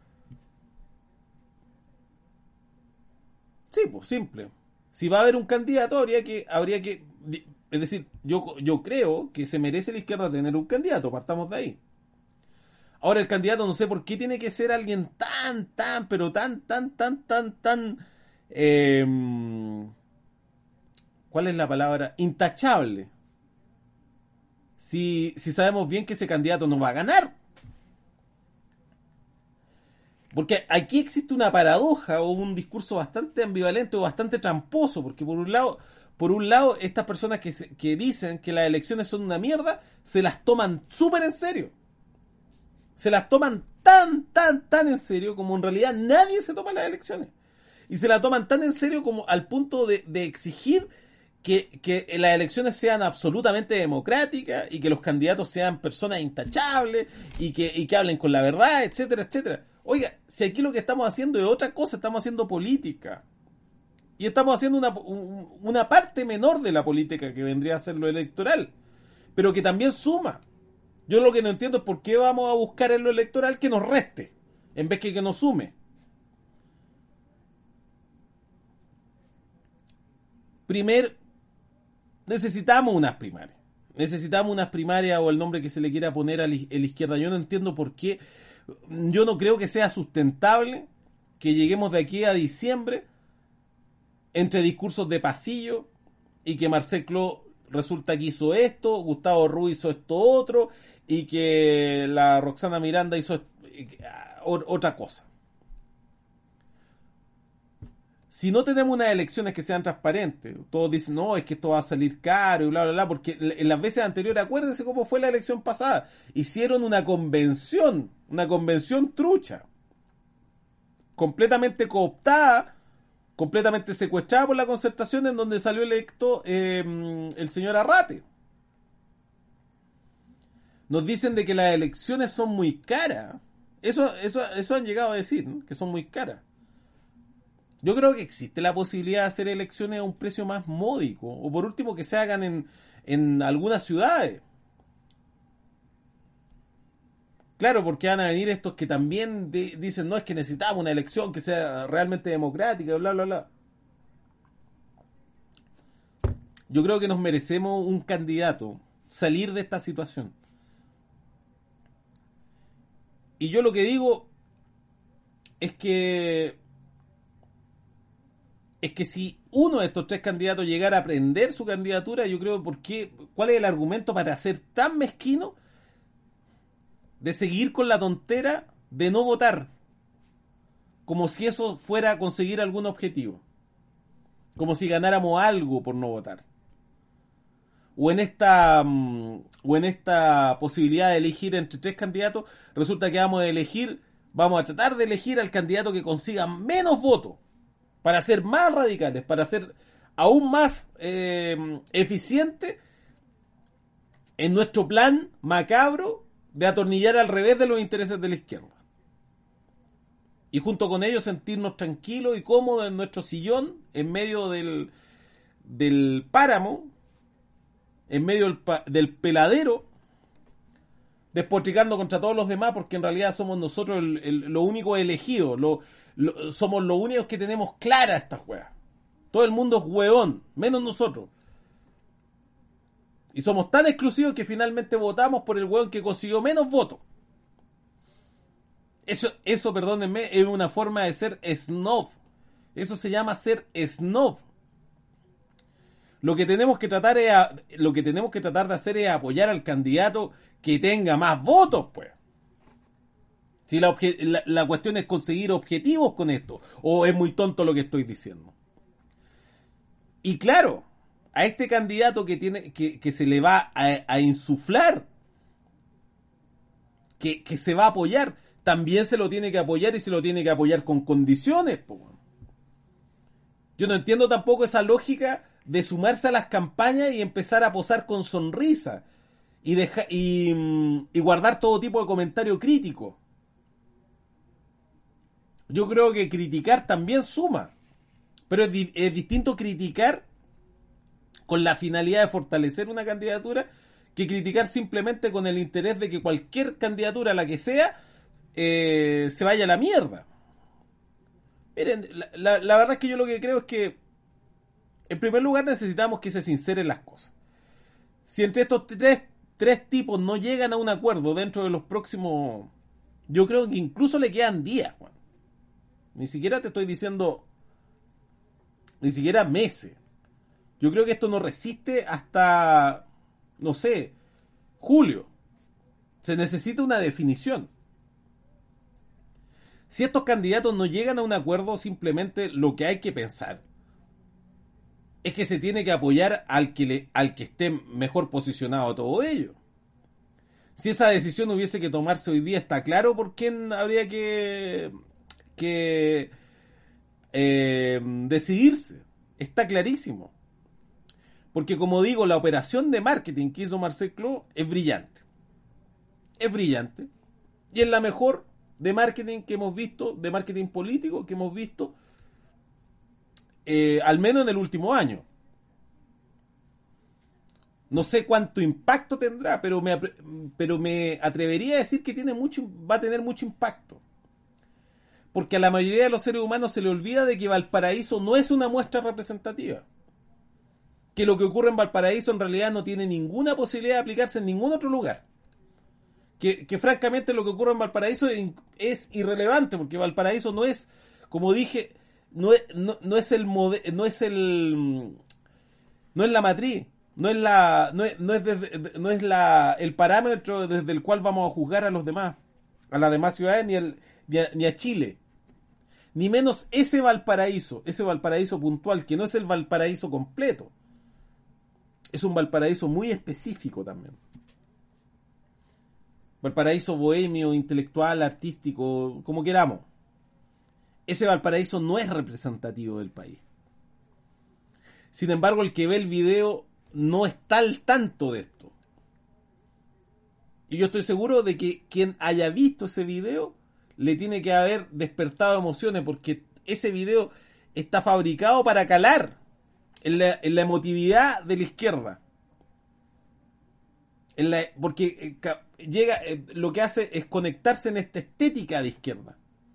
Sí, pues simple. Si va a haber un candidato, habría que, habría que, es decir, yo, yo creo que se merece la izquierda tener un candidato, partamos de ahí. Ahora el candidato no sé por qué tiene que ser alguien tan, tan, pero tan, tan, tan, tan, tan, eh, ¿cuál es la palabra? Intachable. Si, si sabemos bien que ese candidato no va a ganar. Porque aquí existe una paradoja o un discurso bastante ambivalente o bastante tramposo, porque por un lado, por un lado estas personas que, se, que dicen que las elecciones son una mierda, se las toman súper en serio. Se las toman tan, tan, tan en serio como en realidad nadie se toma las elecciones. Y se las toman tan en serio como al punto de, de exigir que, que las elecciones sean absolutamente democráticas y que los candidatos sean personas intachables y que, y que hablen con la verdad, etcétera, etcétera. Oiga, si aquí lo que estamos haciendo es otra cosa, estamos haciendo política. Y estamos haciendo una, una parte menor de la política que vendría a ser lo electoral, pero que también suma. Yo lo que no entiendo es por qué vamos a buscar en lo electoral que nos reste, en vez que que nos sume. Primero, necesitamos unas primarias. Necesitamos unas primarias o el nombre que se le quiera poner a la izquierda. Yo no entiendo por qué. Yo no creo que sea sustentable que lleguemos de aquí a diciembre entre discursos de pasillo y que Marcel Clos resulta que hizo esto, Gustavo Ruiz hizo esto otro y que la Roxana Miranda hizo otra cosa. Si no tenemos unas elecciones que sean transparentes, todos dicen, no, es que esto va a salir caro y bla, bla, bla, porque en las veces anteriores, acuérdense cómo fue la elección pasada, hicieron una convención, una convención trucha, completamente cooptada, completamente secuestrada por la Concertación, en donde salió electo eh, el señor Arrate. Nos dicen de que las elecciones son muy caras. Eso, eso, eso han llegado a decir, ¿no? Que son muy caras. Yo creo que existe la posibilidad de hacer elecciones a un precio más módico, o por último que se hagan en, en algunas ciudades. Claro, porque van a venir estos que también de, dicen, no, es que necesitamos una elección que sea realmente democrática, bla, bla, bla. Yo creo que nos merecemos un candidato, salir de esta situación. Y yo lo que digo es que es que si uno de estos tres candidatos llegara a prender su candidatura, yo creo, ¿por qué? ¿Cuál es el argumento para ser tan mezquino de seguir con la tontera de no votar? Como si eso fuera a conseguir algún objetivo. Como si ganáramos algo por no votar. O en esta o en esta posibilidad de elegir entre tres candidatos, resulta que vamos a elegir, vamos a tratar de elegir al candidato que consiga menos votos, para ser más radicales, para ser aún más eh, eficientes en nuestro plan macabro de atornillar al revés de los intereses de la izquierda. Y junto con ellos sentirnos tranquilos y cómodos en nuestro sillón, en medio del, del páramo, en medio del, del peladero, despotricando contra todos los demás, porque en realidad somos nosotros el, el, lo único elegido, lo, lo, somos los únicos que tenemos clara estas weas. Todo el mundo es hueón, menos nosotros. Y somos tan exclusivos que finalmente votamos por el hueón que consiguió menos votos. Eso, eso, perdónenme, es una forma de ser snob. Eso se llama ser snob. Lo que tenemos que tratar es a, lo que tenemos que tratar de hacer es apoyar al candidato que tenga más votos, pues. Si la, obje, la, la cuestión es conseguir objetivos con esto, o es muy tonto lo que estoy diciendo. Y claro, a este candidato que tiene que, que se le va a, a insuflar, que, que se va a apoyar, también se lo tiene que apoyar y se lo tiene que apoyar con condiciones, pues. Yo no entiendo tampoco esa lógica de sumarse a las campañas y empezar a posar con sonrisa y, deja, y, y guardar todo tipo de comentario crítico. Yo creo que criticar también suma, pero es, di- es distinto criticar con la finalidad de fortalecer una candidatura que criticar simplemente con el interés de que cualquier candidatura, la que sea, eh, se vaya a la mierda. Miren, la, la, la verdad es que yo lo que creo es que en primer lugar necesitamos que se sinceren las cosas. Si entre estos tres, tres tipos no llegan a un acuerdo dentro de los próximos... Yo creo que incluso le quedan días, Juan. Ni siquiera te estoy diciendo... Ni siquiera meses. Yo creo que esto no resiste hasta... No sé, julio. Se necesita una definición. Si estos candidatos no llegan a un acuerdo, simplemente lo que hay que pensar es que se tiene que apoyar al que, le, al que esté mejor posicionado a todo ello. Si esa decisión hubiese que tomarse hoy día, está claro por quién habría que, que eh, decidirse. Está clarísimo. Porque como digo, la operación de marketing que hizo Marcel Clos es brillante. Es brillante. Y es la mejor de marketing que hemos visto, de marketing político que hemos visto, eh, al menos en el último año. No sé cuánto impacto tendrá, pero me, pero me atrevería a decir que tiene mucho, va a tener mucho impacto. Porque a la mayoría de los seres humanos se le olvida de que Valparaíso no es una muestra representativa. Que lo que ocurre en Valparaíso en realidad no tiene ninguna posibilidad de aplicarse en ningún otro lugar. Que, que francamente lo que ocurre en Valparaíso es, es irrelevante, porque Valparaíso no es, como dije, no es, no, no es el mode, no es el no es la matriz, no es la no es, no es, desde, no es la el parámetro desde el cual vamos a juzgar a los demás, a las demás ciudades, ni, el, ni, a, ni a Chile, ni menos ese Valparaíso, ese Valparaíso puntual, que no es el Valparaíso completo, es un Valparaíso muy específico también. Valparaíso bohemio, intelectual, artístico, como queramos. Ese Valparaíso no es representativo del país. Sin embargo, el que ve el video no está al tanto de esto. Y yo estoy seguro de que quien haya visto ese video le tiene que haber despertado emociones, porque ese video está fabricado para calar en la, en la emotividad de la izquierda. En la, porque eh, llega, eh, lo que hace es conectarse en esta estética de izquierda.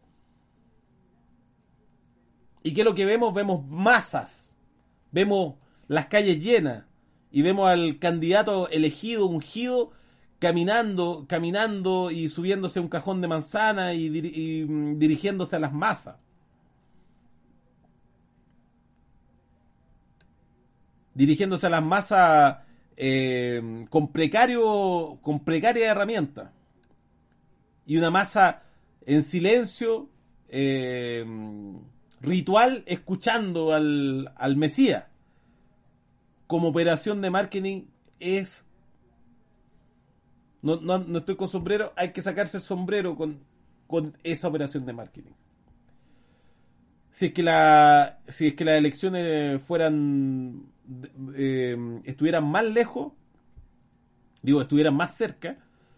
¿Y qué es lo que vemos? Vemos masas, vemos las calles llenas y vemos al candidato elegido, ungido, caminando, caminando y subiéndose a un cajón de manzana y, dir- y mm, dirigiéndose a las masas. Dirigiéndose a las masas eh, con precario, con precaria herramienta. Y una masa en silencio, eh, ritual, escuchando al, al Mesías. Como operación de marketing es... No, no, no estoy con sombrero, hay que sacarse el sombrero con, con esa operación de marketing. Si es que la, si es que las elecciones fueran, eh, estuvieran más lejos, digo, estuvieran más cerca,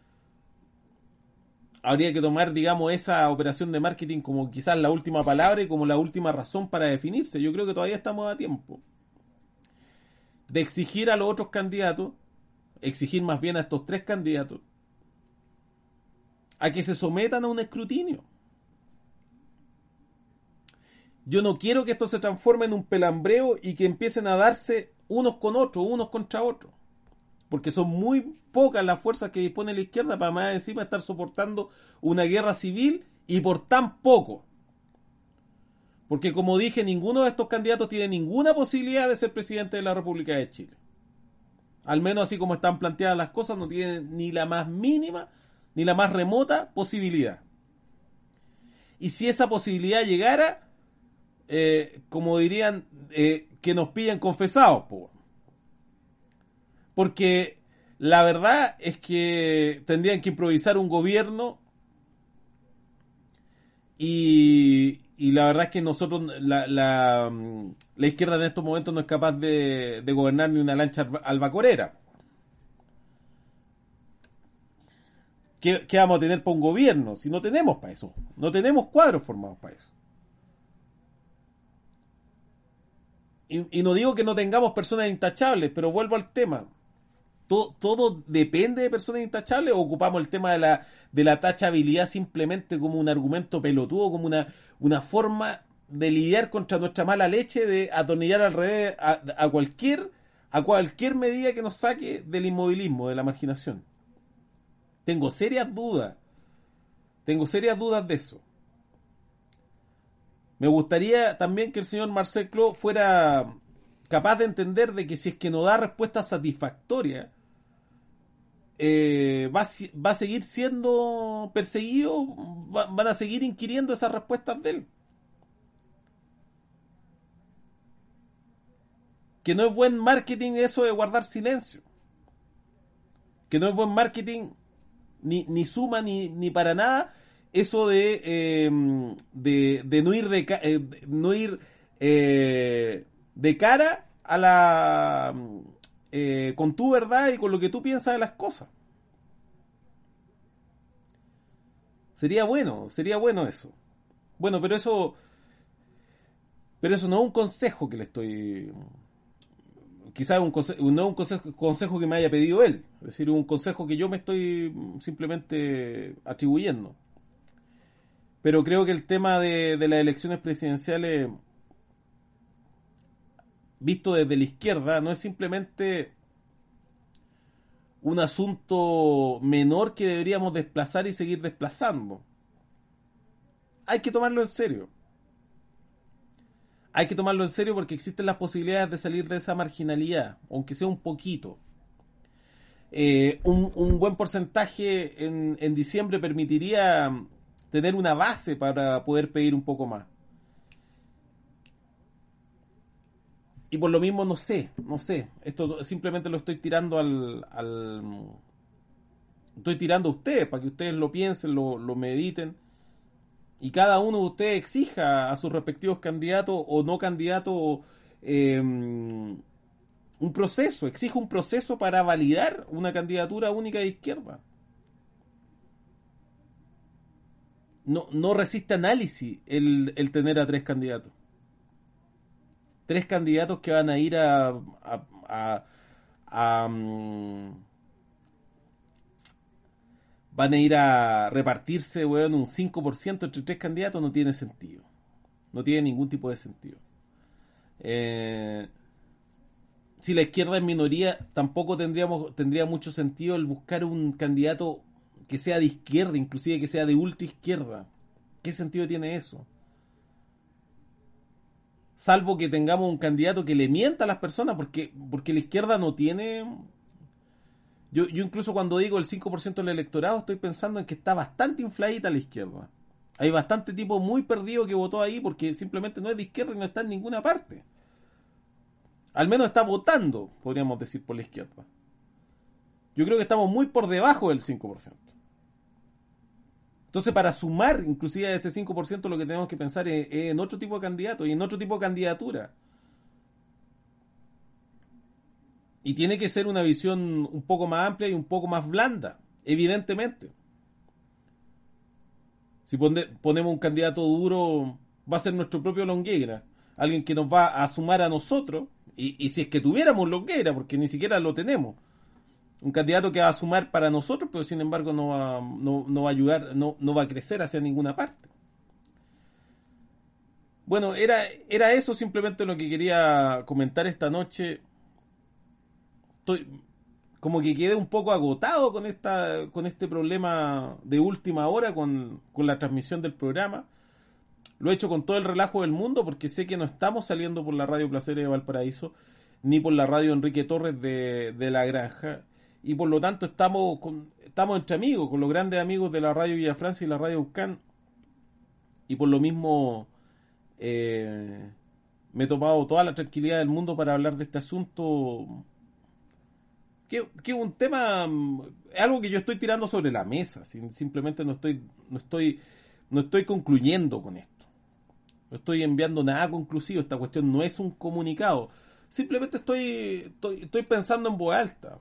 habría que tomar, digamos, esa operación de marketing como quizás la última palabra y como la última razón para definirse. Yo creo que todavía estamos a tiempo de exigir a los otros candidatos, exigir más bien a estos tres candidatos, a que se sometan a un escrutinio. Yo no quiero que esto se transforme en un pelambreo y que empiecen a darse unos con otros, unos contra otros. Porque son muy pocas las fuerzas que dispone la izquierda para más encima estar soportando una guerra civil Y por tan poco. Porque como dije, ninguno de estos candidatos tiene ninguna posibilidad de ser presidente de la República de Chile. Al menos así como están planteadas las cosas, no tienen ni la más mínima, ni la más remota posibilidad. Y si esa posibilidad llegara, eh, como dirían, eh, que nos pillen confesados, po. Porque la verdad es que tendrían que improvisar un gobierno y, y la verdad es que nosotros, la, la, la izquierda en estos momentos no es capaz de, de gobernar ni una lancha albacorera. ¿Qué, ¿Qué vamos a tener para un gobierno? Si no tenemos para eso. No tenemos cuadros formados para eso. Y, y no digo que no tengamos personas intachables, pero vuelvo al tema. Todo, todo depende de personas intachables o ocupamos el tema de la, de la tachabilidad simplemente como un argumento pelotudo, como una, una forma de lidiar contra nuestra mala leche, de atornillar al revés a, a cualquier a cualquier medida que nos saque del inmovilismo, de la marginación. Tengo serias dudas. Tengo serias dudas de eso. Me gustaría también que el señor Marcel Clos fuera capaz de entender de que si es que no da respuesta satisfactoria, eh, va, va a seguir siendo perseguido, va, van a seguir inquiriendo esas respuestas de él. Que no es buen marketing eso de guardar silencio. Que no es buen marketing ni, ni suma ni, ni para nada eso de, eh, de, de no ir de, eh, no ir eh, de cara a la eh, con tu verdad y con lo que tú piensas de las cosas. Sería bueno, sería bueno eso. Bueno, pero eso pero eso no es un consejo que le estoy, quizás un consejo, no es un consejo, consejo que me haya pedido él, es decir, un consejo que yo me estoy simplemente atribuyendo. Pero creo que el tema de, de las elecciones presidenciales, visto desde la izquierda, no es simplemente un asunto menor que deberíamos desplazar y seguir desplazando. Hay que tomarlo en serio. Hay que tomarlo en serio porque existen las posibilidades de salir de esa marginalidad, aunque sea un poquito. Eh, un, un buen porcentaje en, en diciembre permitiría tener una base para poder pedir un poco más. Y por lo mismo no sé, no sé. Esto simplemente lo estoy tirando al... al estoy tirando a ustedes para que ustedes lo piensen, lo, lo mediten. Y cada uno de ustedes exija a sus respectivos candidatos o no candidatos eh, un proceso, exija un proceso para validar una candidatura única de izquierda. No, no resiste análisis el, el tener a tres candidatos. Tres candidatos que van a ir a... a, a, a um, van a ir a repartirse, weón, un cinco por ciento entre tres candidatos, no tiene sentido. No tiene ningún tipo de sentido. Eh, si la izquierda es minoría, tampoco tendríamos tendría mucho sentido el buscar un candidato que sea de izquierda, inclusive que sea de ultra izquierda. ¿Qué sentido tiene eso? Salvo que tengamos un candidato que le mienta a las personas, porque, porque la izquierda no tiene... Yo, yo incluso cuando digo el cinco por ciento del electorado estoy pensando en que está bastante infladita la izquierda. Hay bastante tipo muy perdido que votó ahí porque simplemente no es de izquierda y no está en ninguna parte. Al menos está votando, podríamos decir, por la izquierda. Yo creo que estamos muy por debajo del cinco por ciento. Entonces, para sumar inclusive a ese cinco por ciento lo que tenemos que pensar es, es en otro tipo de candidato y en otro tipo de candidatura. Y tiene que ser una visión un poco más amplia y un poco más blanda, evidentemente. Si pone, ponemos un candidato duro, va a ser nuestro propio Longueira. Alguien que nos va a sumar a nosotros, y, y si es que tuviéramos Longueira, porque ni siquiera lo tenemos. Un candidato que va a sumar para nosotros, pero sin embargo no va, no, no va a ayudar, no, no va a crecer hacia ninguna parte. Bueno, era, era eso simplemente lo que quería comentar esta noche. Estoy, como que quedé un poco agotado con esta con este problema de última hora con, con la transmisión del programa. Lo he hecho con todo el relajo del mundo porque sé que no estamos saliendo por la radio Placeres de Valparaíso ni por la radio Enrique Torres de, de La Granja, y por lo tanto estamos con, estamos entre amigos, con los grandes amigos de la radio Villa Francia y la radio Ucán, y por lo mismo eh, me he tomado toda la tranquilidad del mundo para hablar de este asunto, que, que es un tema, es algo que yo estoy tirando sobre la mesa, sin, simplemente no estoy, no estoy, no estoy concluyendo con esto. No estoy enviando nada conclusivo, esta cuestión no es un comunicado. Simplemente estoy, estoy, estoy pensando en voz alta.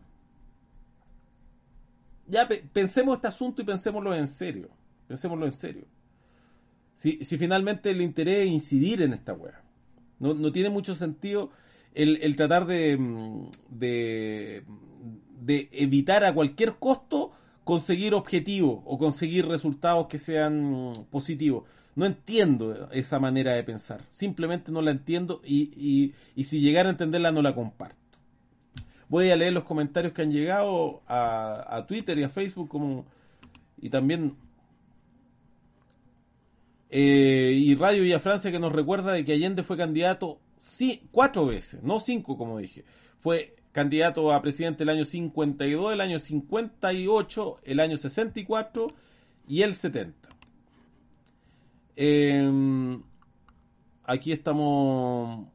Ya pe- pensemos este asunto y pensémoslo en serio. Pensémoslo en serio. Si, si finalmente el interés es incidir en esta wea. No, no tiene mucho sentido el, el tratar de, de, de evitar a cualquier costo conseguir objetivos o conseguir resultados que sean positivos. No entiendo esa manera de pensar. Simplemente no la entiendo y, y, y si llegara a entenderla no la comparto. Voy a leer los comentarios que han llegado a, a Twitter y a Facebook como, y también eh, y Radio Villa Francia, que nos recuerda de que Allende fue candidato sí, cuatro veces, no cinco como dije. Fue candidato a presidente el año cincuenta y dos, el año cincuenta y ocho, el año sesenta y cuatro y el setenta. Eh, aquí estamos.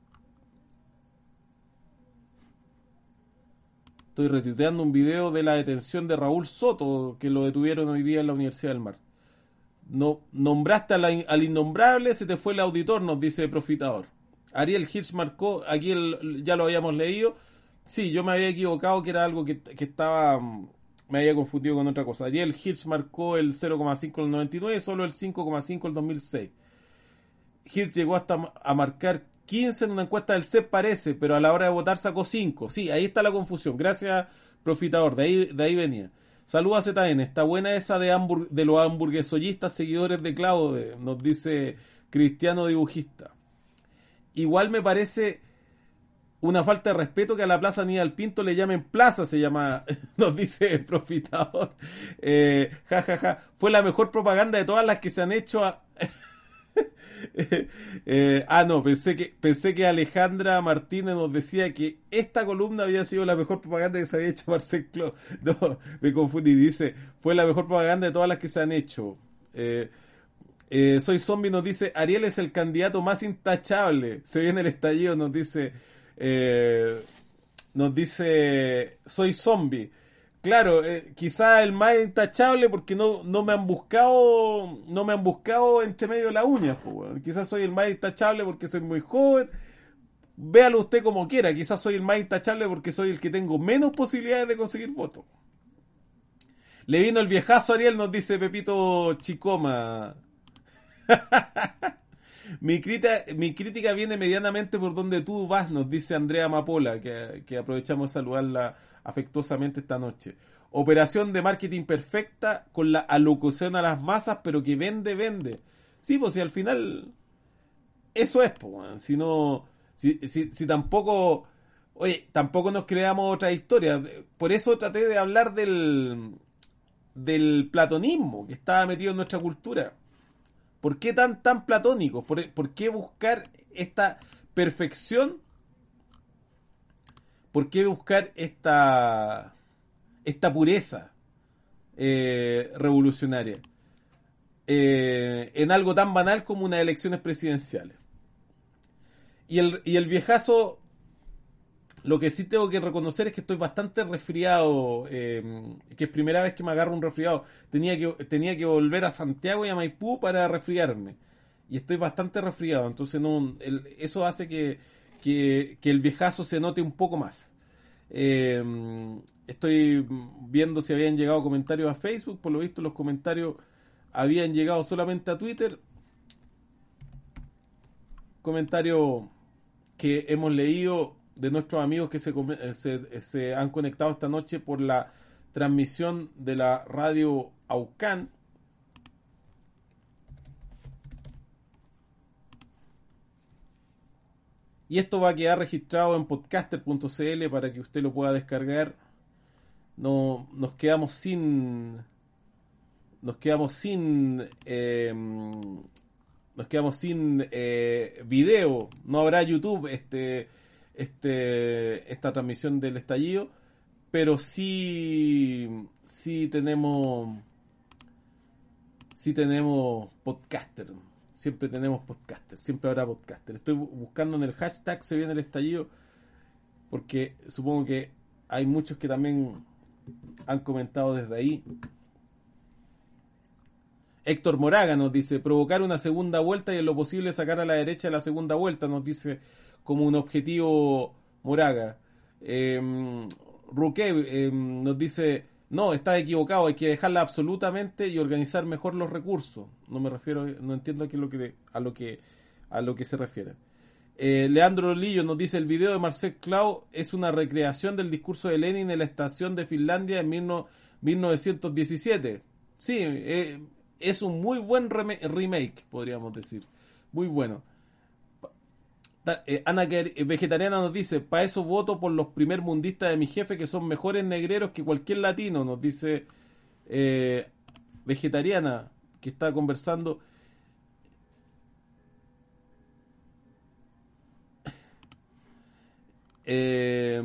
Estoy retuiteando un video de la detención de Raúl Soto, que lo detuvieron hoy día en la Universidad del Mar. No, nombraste a la, al innombrable, se te fue el auditor, nos dice Profitador. Ariel Hirsch marcó, aquí el, ya lo habíamos leído. Sí, yo me había equivocado, que era algo que, que estaba, me había confundido con otra cosa. Ariel Hirsch marcó el cero coma cinco en el noventa y nueve, solo el cinco coma cinco en el dos mil seis. Hirsch llegó hasta a marcar quince en una encuesta del C E P, parece, pero a la hora de votar sacó cinco. Sí, ahí está la confusión. Gracias, Profitador, de ahí, de ahí venía. Saludos a Z N, está buena esa de, hamburg de los hamburguesollistas seguidores de Claude, nos dice Cristiano Dibujista. Igual me parece una falta de respeto que a la Plaza Aníbal Pinto le llamen plaza, se llama, nos dice Profitador. Eh, ja, ja, ja. Fue la mejor propaganda de todas las que se han hecho a... eh, ah, no, pensé que pensé que Alejandra Martínez nos decía que esta columna había sido la mejor propaganda que se había hecho Marcel Clos. No, me confundí. Dice, fue la mejor propaganda de todas las que se han hecho. Eh, eh, Soy Zombie nos dice, Ariel es el candidato más intachable. Se viene el estallido, nos dice, eh, nos dice, Soy Zombie. Claro, eh, quizá el más intachable porque no, no me han buscado, no me han buscado entre medio de las uñas, pues, bueno. Quizás soy el más intachable porque soy muy joven. Véalo usted como quiera, quizás soy el más intachable porque soy el que tengo menos posibilidades de conseguir votos. Le vino el viejazo Ariel, nos dice Pepito Chicoma. Mi crítica, mi crítica viene medianamente por donde tú vas, nos dice Andrea Mapola, que, que aprovechamos de saludarla afectuosamente esta noche. Operación de marketing perfecta con la alocución a las masas, pero que vende, vende. Sí, pues si al final eso es, pues, si no, si, si, si tampoco, oye, tampoco nos creamos otra historia. Por eso traté de hablar del, del platonismo que estaba metido en nuestra cultura. ¿Por qué tan, tan platónicos? ¿Por, ¿Por qué buscar esta perfección? ¿Por qué buscar esta, esta pureza eh, revolucionaria eh, en algo tan banal como unas elecciones presidenciales? Y el, y el viejazo, lo que sí tengo que reconocer es que estoy bastante resfriado, eh, que es primera vez que me agarro un resfriado. Tenía que, tenía que volver a Santiago y a Maipú para resfriarme. Y estoy bastante resfriado, entonces no, el, eso hace que, que, que el viejazo se note un poco más. Eh, estoy viendo si habían llegado comentarios a Facebook. Por lo visto los comentarios habían llegado solamente a Twitter. Comentarios que hemos leído de nuestros amigos que se, se, se han conectado esta noche por la transmisión de la radio Aucán. Y esto va a quedar registrado en podcaster punto c l para que usted lo pueda descargar no, nos quedamos sin nos quedamos sin eh, nos quedamos sin eh, video, no habrá YouTube este este esta transmisión del estallido, pero sí sí tenemos sí tenemos podcaster, siempre tenemos podcaster, siempre habrá podcaster. Estoy buscando en el hashtag se viene el estallido porque supongo que hay muchos que también han comentado desde ahí. Héctor Moraga nos dice, provocar una segunda vuelta y en lo posible sacar a la derecha de la segunda vuelta, nos dice como un objetivo Moraga. Eh, Ruque eh, nos dice, no, estás equivocado, hay que dejarla absolutamente y organizar mejor los recursos. No me refiero, no entiendo a, qué es lo que, a, lo que, a lo que se refiere. Eh, Leandro Lillo nos dice, el video de Marcel Clau es una recreación del discurso de Lenin en la estación de Finlandia en mil novecientos diecisiete. Sí, eh, es un muy buen rem- remake, podríamos decir. Muy bueno. Ta- eh, Ana eh, Vegetariana nos dice, para eso voto por los primer mundistas de mi jefe que son mejores negreros que cualquier latino, nos dice eh, Vegetariana, que está conversando. Eh,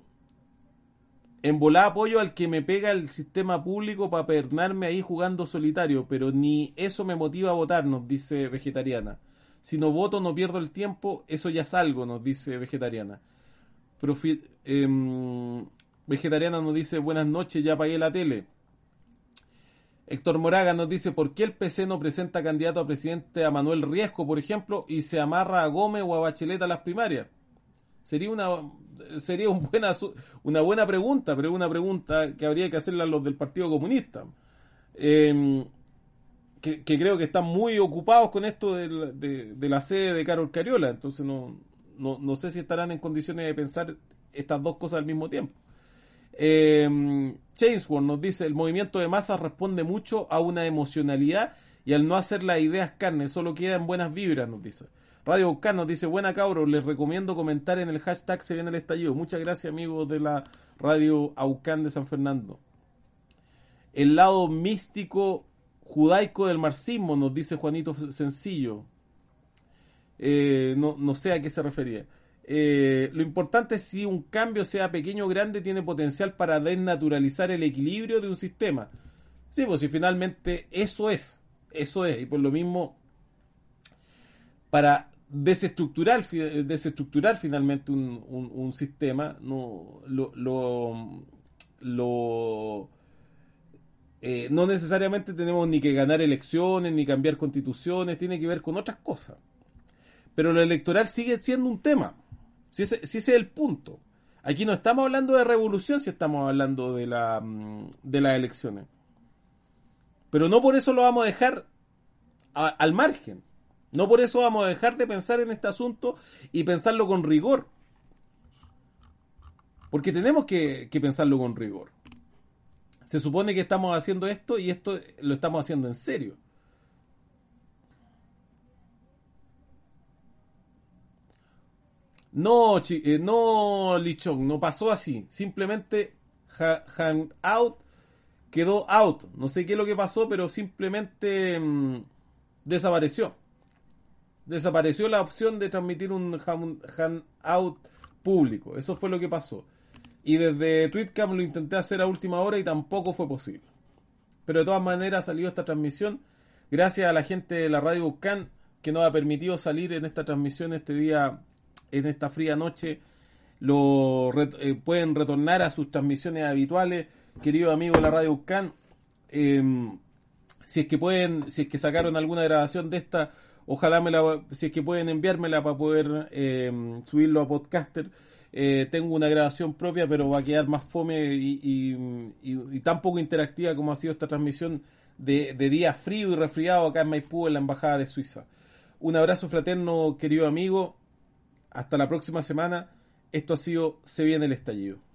en volada apoyo al que me pega el sistema público para pernarme ahí jugando solitario, pero ni eso me motiva a votar, nos dice Vegetariana. Si no voto no pierdo el tiempo, eso ya es algo, nos dice Vegetariana. Profi- eh, Vegetariana nos dice, buenas noches, ya apagué la tele. Héctor Moraga nos dice, ¿por qué el P C no presenta candidato a presidente a Manuel Riesco, por ejemplo, y se amarra a Gómez o a Bachelet a las primarias? Sería una sería un buena, una buena pregunta, pero es una pregunta que habría que hacerla a los del Partido Comunista, eh, que, que creo que están muy ocupados con esto de, la- de, de la sede de Carol Cariola, entonces no, no, no sé si estarán en condiciones de pensar estas dos cosas al mismo tiempo. Eh, Chainsworth nos dice, el movimiento de masas responde mucho a una emocionalidad y al no hacer las ideas carne, solo queda en buenas vibras, nos dice. Radio Aucán nos dice, buena cabros, les recomiendo comentar en el hashtag se viene el estallido. Muchas gracias amigos de la Radio Aucán de San Fernando. El lado místico judaico del marxismo, nos dice Juanito Sencillo. Eh, no, no sé a qué se refería. Eh, lo importante es si un cambio, sea pequeño o grande, tiene potencial para desnaturalizar el equilibrio de un sistema. Sí, pues si finalmente eso es, eso es, y por lo mismo, para desestructurar, fi- desestructurar finalmente un, un, un sistema, no, lo, lo, lo eh, no necesariamente tenemos ni que ganar elecciones, ni cambiar constituciones, tiene que ver con otras cosas. Pero lo electoral sigue siendo un tema. Si ese, si ese es el punto. Aquí no estamos hablando de revolución, si estamos hablando de, la, mm, de las elecciones. Pero no por eso lo vamos a dejar a- al margen. No por eso vamos a dejar de pensar en este asunto y pensarlo con rigor. Porque tenemos que, que pensarlo con rigor. Se supone que estamos haciendo esto y esto lo estamos haciendo en serio. No, chi- eh, no, Lichón, no pasó así. Simplemente ha- Hangout quedó out. No sé qué es lo que pasó, pero simplemente mm, desapareció. Desapareció la opción de transmitir un ham- Hangout público. Eso fue lo que pasó. Y desde Tweetcam lo intenté hacer a última hora y tampoco fue posible. Pero de todas maneras salió esta transmisión gracias a la gente de la Radio Bucán que nos ha permitido salir en esta transmisión este día, en esta fría noche. Lo ret- eh, pueden retornar a sus transmisiones habituales, queridos amigos de la Radio Bucán. Eh, si es que pueden, si es que sacaron alguna grabación de esta, ojalá me la, si es que pueden enviármela para poder eh, subirlo a Podcaster. Eh, tengo una grabación propia, pero va a quedar más fome y, y, y, y tan poco interactiva como ha sido esta transmisión de, de día frío y resfriado acá en Maipú, en la Embajada de Suiza. Un abrazo fraterno, querido amigo. Hasta la próxima semana. Esto ha sido Se viene el estallido.